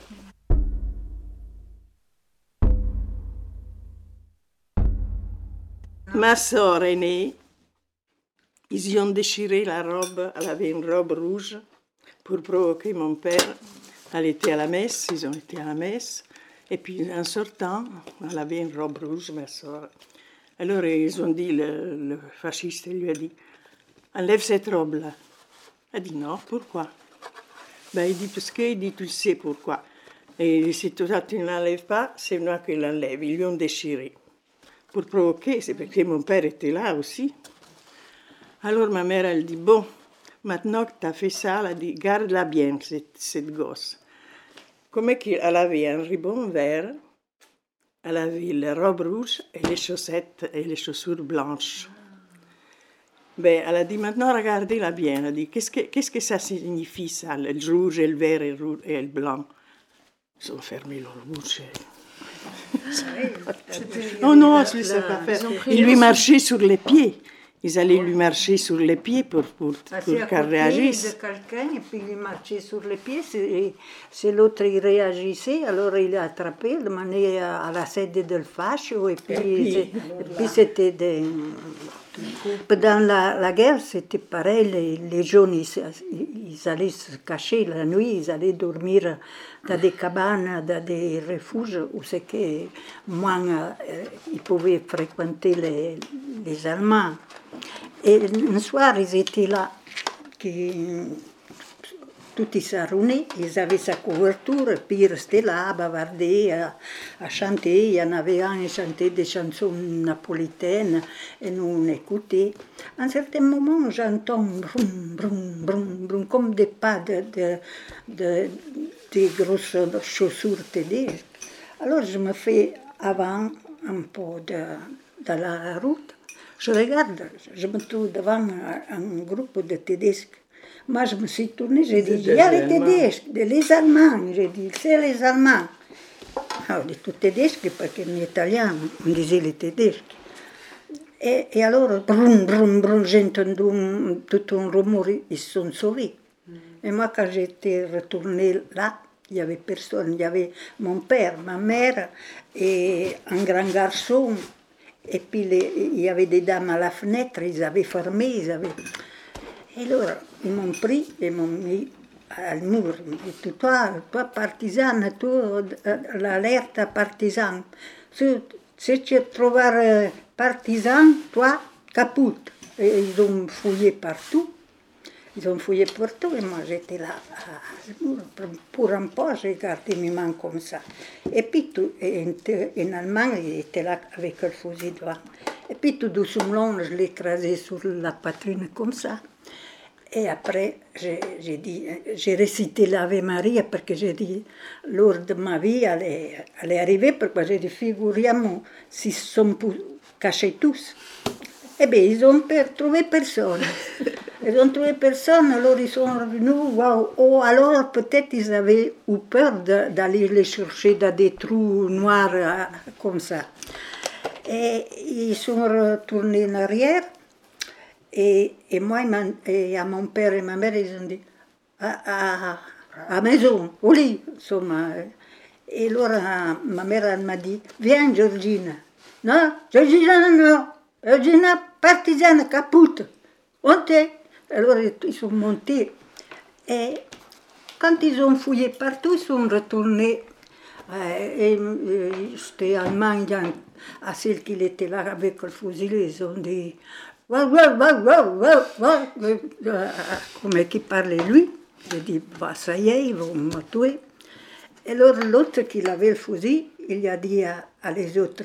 ma sœur aînée, ils y ont déchiré la robe, elle avait une robe rouge pour provoquer mon père. Elle était à la messe, ils ont été à la messe. Et puis en sortant, elle avait une robe rouge, ma sœur. Alors ils ont dit, le fasciste lui a dit, enlève cette robe-là. Elle a dit non, pourquoi? Ben, il dit, parce qu'il dit, tu le sais pourquoi. Et si toi tu ne l'enlèves pas, c'est moi qui l'enlève. Ils lui ont déchiré. Pour provoquer, c'est parce que mon père était là aussi. Alors ma mère, elle dit, bon, maintenant que tu as fait ça, elle a dit, garde-la bien, cette gosse. Comme elle avait un ruban vert, elle avait la robe rouge et les chaussettes et les chaussures blanches. Ben, elle a dit, maintenant, regardez-la bien. Elle a dit, qu'est-ce que ça signifie, ça, le rouge et le vert et le blanc? Ils ont fermé leur bouche. Non, je ne sais pas faire. Ils lui marchaient sur les pieds. Ils allaient lui marcher sur les pieds pour qu'elle réagisse. De quelqu'un et puis il marchait sur les pieds. Si l'autre il réagissait, alors il l'a attrapé, le menait à la sede del fascio et puis c'était des... Pendant la guerre, c'était pareil, les jeunes, ils allaient se cacher la nuit, ils allaient dormir dans des cabanes, dans des refuges où c'est que moins ils pouvaient fréquenter les Allemands. Et un soir, ils étaient là, tout s'arronnait, ils avaient sa couverture, et puis ils restaient là à bavarder, à chanter. Il y en avait un qui chantait des chansons napolitaines, et nous on écoutait. À un certain moment, j'entends brum, brum, brum, brum, comme des pas des grosses chaussures tedesques. Alors je me fais avant un peu de la route. Je regarde, je me trouve devant un groupe de tedesques. Moi, je me suis tournée, j'ai dit, il y a les tedeschi, les Allemands. J'ai dit, c'est les Allemands. Ah, ho detto tedeschi perché in italiano on disait les tedeschi. Et alors, brum, brum, brum, j'ai entendu tout un rumore, ils se sont sauvés. Et moi, quand j'étais retournée là, il n'y avait personne. Il y avait mon père, ma mère et un grand garçon. Et puis, il y avait des dames à la fenêtre, ils avaient fermé, Et alors, ils m'ont pris et m'ont mis al mur. Ils m'ont dit, toi partisane, toi, l'alerte partisane. Si tu trouves partisan, toi, caput. Et ils ont fouillé partout. Et moi j'étais là, pour un peu, j'ai gardé mes mains comme ça. Et puis, en Allemagne, il était là avec le fusil devant. Et puis, tout doucement, je l'ai écrasé sur la poitrine comme ça. Et après, j'ai récité l'Ave Maria parce que j'ai dit, l'heure de ma vie, elle est arrivée, parce que j'ai dit, figuriamo, s'ils sont cachés tous. Eh bien, ils ont trouvé personne. Alors ils sont revenus, wow. Oh, alors peut-être ils avaient eu peur d'aller les chercher dans des trous noirs comme ça. Et ils sont retournés en arrière. Et moi, et à mon père et ma mère, ils ont dit, à la maison, au lit, insomma. Et alors, ma mère, elle m'a dit, viens, Georgina. Non, Georgina, non. Georgina, partisane, caput. Montez. Alors, ils sont montés. Et quand ils ont fouillé partout, ils sont retournés. Et c'était allemand, à celle qui était là avec le fusil, ils ont dit... Comme qui parlait lui, j'ai dit, ça y est, ils vont me tuer. Et alors l'autre qui avait le fusil, il a dit à les autres,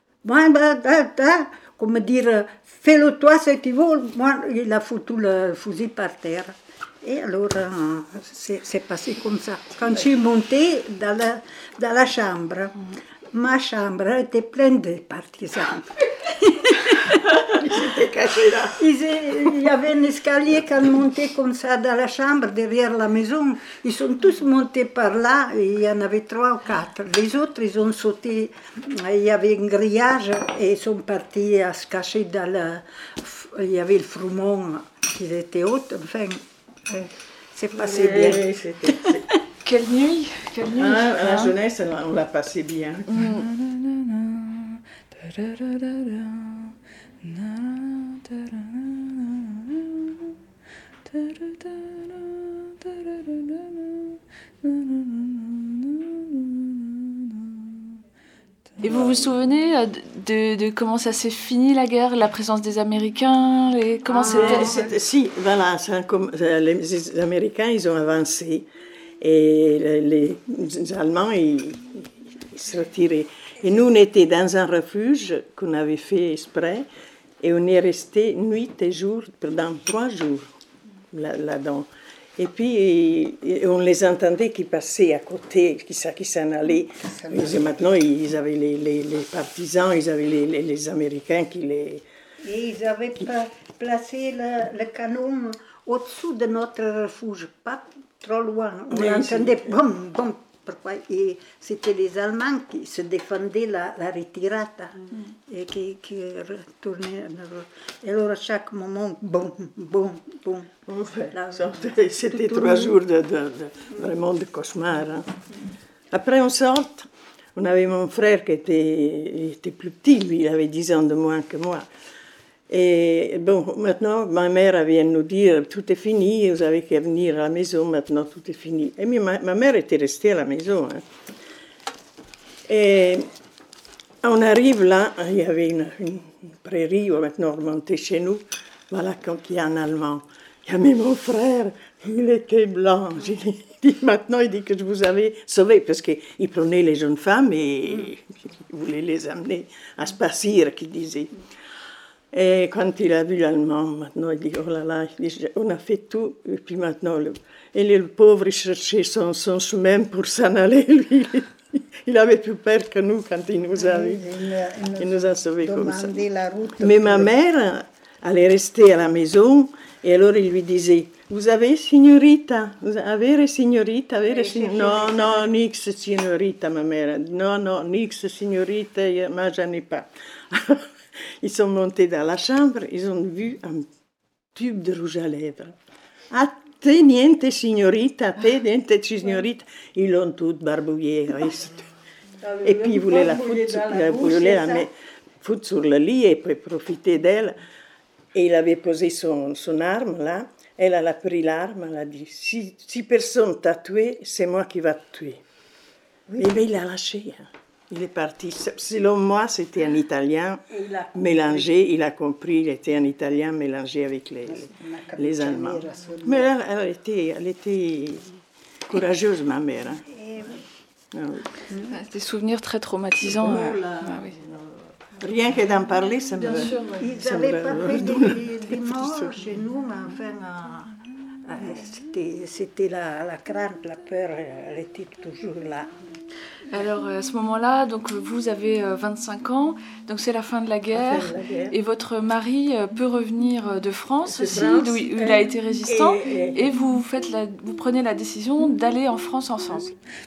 comme dire, fais-le toi si tu veux. Moi, il a foutu le fusil par terre. Et alors, c'est passé comme ça. Quand je suis montée dans la chambre, ma chambre était pleine de partisans. Ils étaient cachés là. Il y avait un escalier qui montait comme ça dans la chambre, derrière la maison. Ils sont tous montés par là, et il y en avait 3 ou 4. Les autres, ils ont sauté, il y avait un grillage, et ils sont partis à se cacher dans il y avait le Frumont qui était haut, enfin, c'est passé bien. Quelle nuit, la jeunesse, on l'a passé bien. Et vous vous souvenez de comment ça s'est fini la guerre, la présence des Américains, comment c'était? Si, voilà, les Américains, ils ont avancé et les Allemands, ils se retiraient. Et nous, on était dans un refuge qu'on avait fait exprès et on est resté nuit et jour pendant 3 jours là-dedans. Et puis, on les entendait qui passaient à côté, qui s'en allaient. Et maintenant, ils avaient les partisans, ils avaient les Américains qui les... Et ils avaient placé le canon au-dessous de notre refuge, pas trop loin. On entendait boum, boum. Et c'était les Allemands qui se défendaient la retirata et qui retournaient. Et alors à chaque moment, boum, boum, boum. C'était 3 jours vraiment de cauchemar. Hein. Après on sort, on avait mon frère qui était plus petit, lui il avait 10 ans de moins que moi. Et bon, maintenant, ma mère vient nous dire, tout est fini, vous avez qu'à venir à la maison, maintenant tout est fini. Et ma mère était restée à la maison. Hein. Et on arrive là, il y avait une prairie, maintenant remontée chez nous, voilà, quand il y a un Allemand. Il y avait mon frère, il était blanc. Maintenant, il dit que je vous avais sauvé, parce qu'il prenait les jeunes femmes et il voulait les amener à se passer, qu'il disait. Et quand il a vu l'Allemand, maintenant, il dit, oh là là, on a fait tout, et puis maintenant, le pauvre, il cherchait son chemin pour s'en aller, lui. Il avait plus peur que nous quand il nous a vus. Il nous a sauvés comme ça. Mais ma mère, elle est restée à la maison, et alors il lui disait, vous avez signorita, vous avez signorita, non, non, nix signorita, ma mère, non, nix signorita, moi j'en ai pas. Ils sont montés dans la chambre, ils ont vu un tube de rouge à lèvres. Ah, te niente signorita, ils l'ont tout barbouillé. Et puis ils voulaient la foutre sur le lit et puis profiter d'elle. Et il avait posé son arme là. Elle a pris l'arme, elle a dit, si personne t'a tué, c'est moi qui va te tuer. Oui. Et bien il l'a lâché. Hein. Il est parti. Selon moi, c'était un Italien mélangé. Il a compris, il était un Italien mélangé avec les Allemands. Mais elle était courageuse, ma mère. Hein. Des souvenirs très traumatisants. Oui. Rien que d'en parler, ça me... Bien sûr, oui. Ils n'avaient pas fait des morts chez nous, mais enfin, c'était la crainte, la peur, elle était toujours là. Alors à ce moment-là, donc vous avez 25 ans, donc c'est la fin de la guerre, et votre mari peut revenir de France aussi, d'où il a été résistant, et vous prenez la décision d'aller en France ensemble.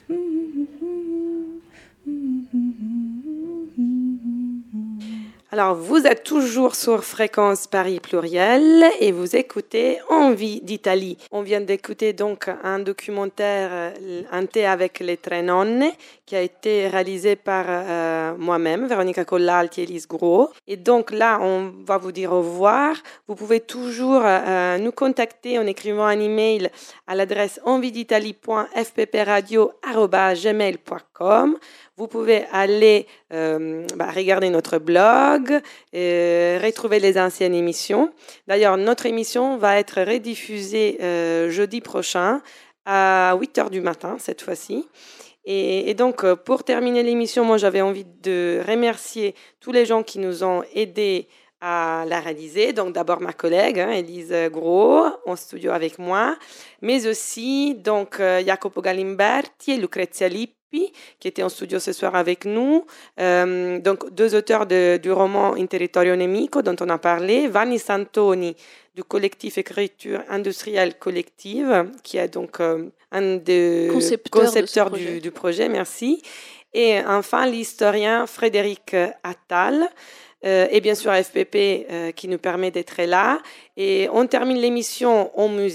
Alors, vous êtes toujours sur Fréquence Paris Pluriel et vous écoutez Envie d'Italie. On vient d'écouter donc un documentaire, Un thé avec les tre nonne, qui a été réalisé par moi-même, Véronica Collalti et Lise Gros. Et donc là, on va vous dire au revoir. Vous pouvez toujours nous contacter en écrivant un email à l'adresse envieditalie.fppradio@gmail.com. Vous pouvez aller regarder notre blog, retrouver les anciennes émissions. D'ailleurs, notre émission va être rediffusée jeudi prochain à 8h du matin, cette fois-ci. Et donc, pour terminer l'émission, moi, j'avais envie de remercier tous les gens qui nous ont aidés à la réaliser. Donc, d'abord ma collègue, Élise Gros, en studio avec moi, mais aussi donc Jacopo Galimberti et Lucrezia Lippi, qui était en studio ce soir avec nous. Donc, 2 auteurs du roman In Territorio Nemico, dont on a parlé, Vanni Santoni, du collectif Écriture Industrielle Collective, qui est donc un des concepteurs du projet, merci. Et enfin, l'historien Frédéric Attal, et bien sûr FPP qui nous permet d'être là. Et on termine l'émission en musique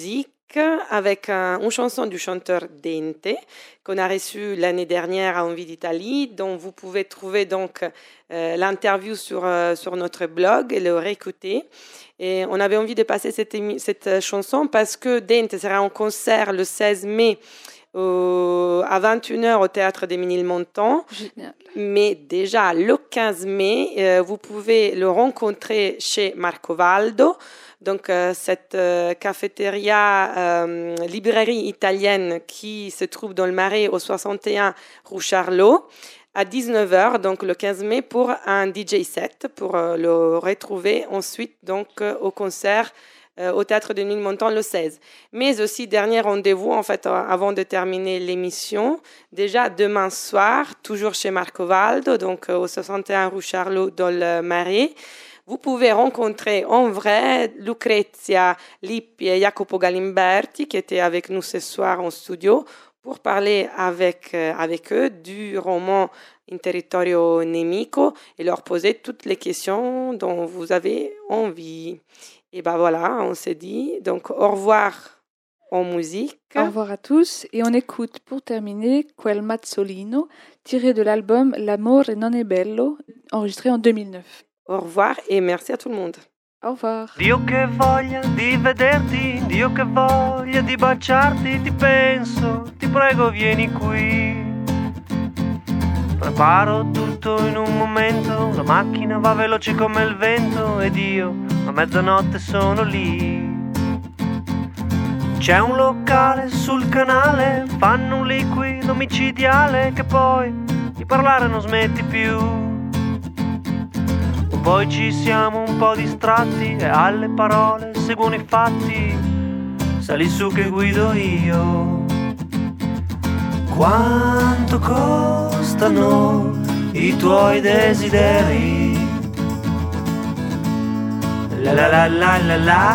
avec une chanson du chanteur Dente qu'on a reçue l'année dernière à Envie d'Italie, dont vous pouvez trouver donc l'interview sur notre blog et le réécouter. Et on avait envie de passer cette chanson parce que Dente sera en concert le 16 mai à 21h au Théâtre des Ménilmontant. Génial. Mais déjà le 15 mai, vous pouvez le rencontrer chez Marco Valdo, donc cette cafétéria, librairie italienne qui se trouve dans le Marais au 61 rue Charlot, à 19h, donc le 15 mai, pour un DJ set, pour le retrouver ensuite donc au concert au Théâtre de Ménilmontant le 16. Mais aussi, dernier rendez-vous, en fait, avant de terminer l'émission, déjà demain soir, toujours chez Marco Valdo, donc au 61 rue Charlot dans le Marais, vous pouvez rencontrer en vrai Lucrezia Lippi et Jacopo Galimberti qui étaient avec nous ce soir en studio pour parler avec eux du roman In Territorio Nemico et leur poser toutes les questions dont vous avez envie. Et ben voilà, on s'est dit donc au revoir en musique. Au revoir à tous et on écoute pour terminer Quel Mazzolino tiré de l'album L'amore non è bello enregistré en 2009. Au revoir et merci à tout le monde. Au revoir. Dio che voglia di vederti, Dio che voglia di baciarti, ti penso, ti prego vieni qui. Preparo tutto in un momento, la macchina va veloce come il vento ed io a mezzanotte sono lì. C'è un locale sul canale, fanno un liquido micidiale che poi di parlare non smetti più. Poi ci siamo un po' distratti e alle parole seguono i fatti. Sali su che guido io. Quanto costano i tuoi desideri? La la la la la la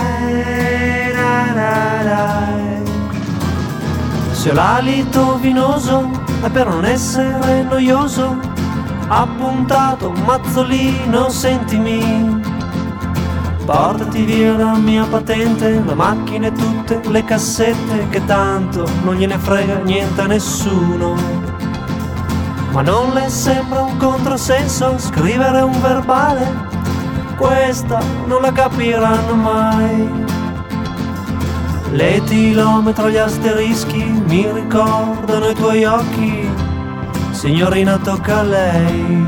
la la. Se ho l'alito vinoso è per non essere noioso. Appuntato Mazzolino, sentimi, portati via la mia patente, la macchina e tutte le cassette, che tanto non gliene frega niente a nessuno. Ma non le sembra un controsenso scrivere un verbale? Questa non la capiranno mai. L'etilometro, gli asterischi mi ricordano i tuoi occhi. Signorina, tocca a lei.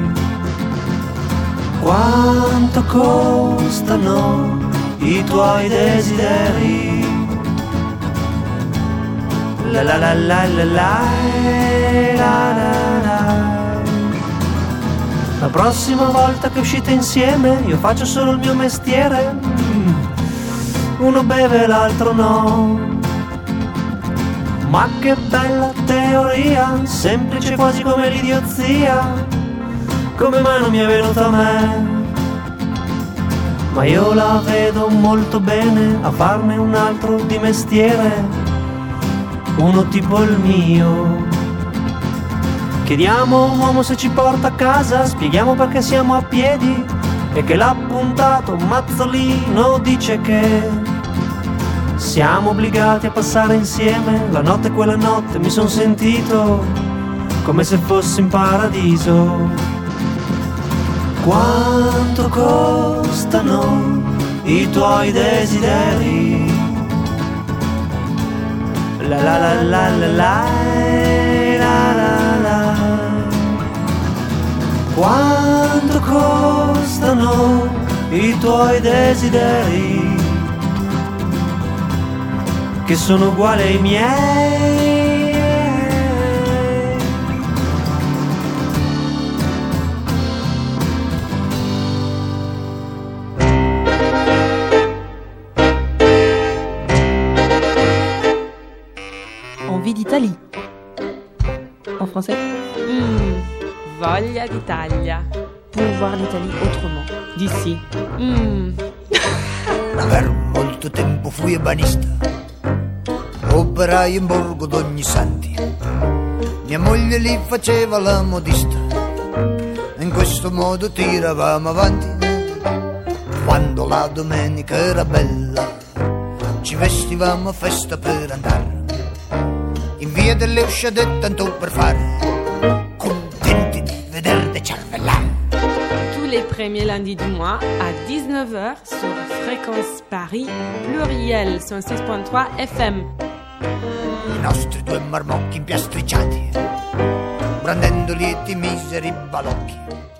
Quanto costano i tuoi desideri? La la la la la la la la la. La prossima volta che uscite insieme io faccio solo il mio mestiere. Uno beve, l'altro no. Ma che bella teoria, semplice quasi come l'idiozia. Come mai non mi è venuta a me? Ma io la vedo molto bene a farne un altro di mestiere, uno tipo il mio. Chiediamo a un uomo se ci porta a casa, spieghiamo perché siamo a piedi e che l'appuntato Mazzolino dice che siamo obbligati a passare insieme la notte, quella notte mi son sentito come se fossi in paradiso. Quanto costano i tuoi desideri? La la la la la la la la la. Quanto costano i tuoi desideri? Che sono uguali ai miei. Envie d'Italie. En français. Voglia d'Italia. Pour voir l'Italie autrement. D'ici. Per molto tempo fui ebanista, operaio in borgo d'ogni santi. Mia moglie lì faceva la modista, in questo modo tiravamo avanti. Quando la domenica era bella, ci vestivamo a festa per andare in via delle usciate tanto per fare contenti di vedere cervellare. Tous les premiers lundis du mois à 19h sur Fréquence Paris Pluriel 106.3 FM. I nostri due marmocchi impiastricciati, brandendo lieti miseri balocchi.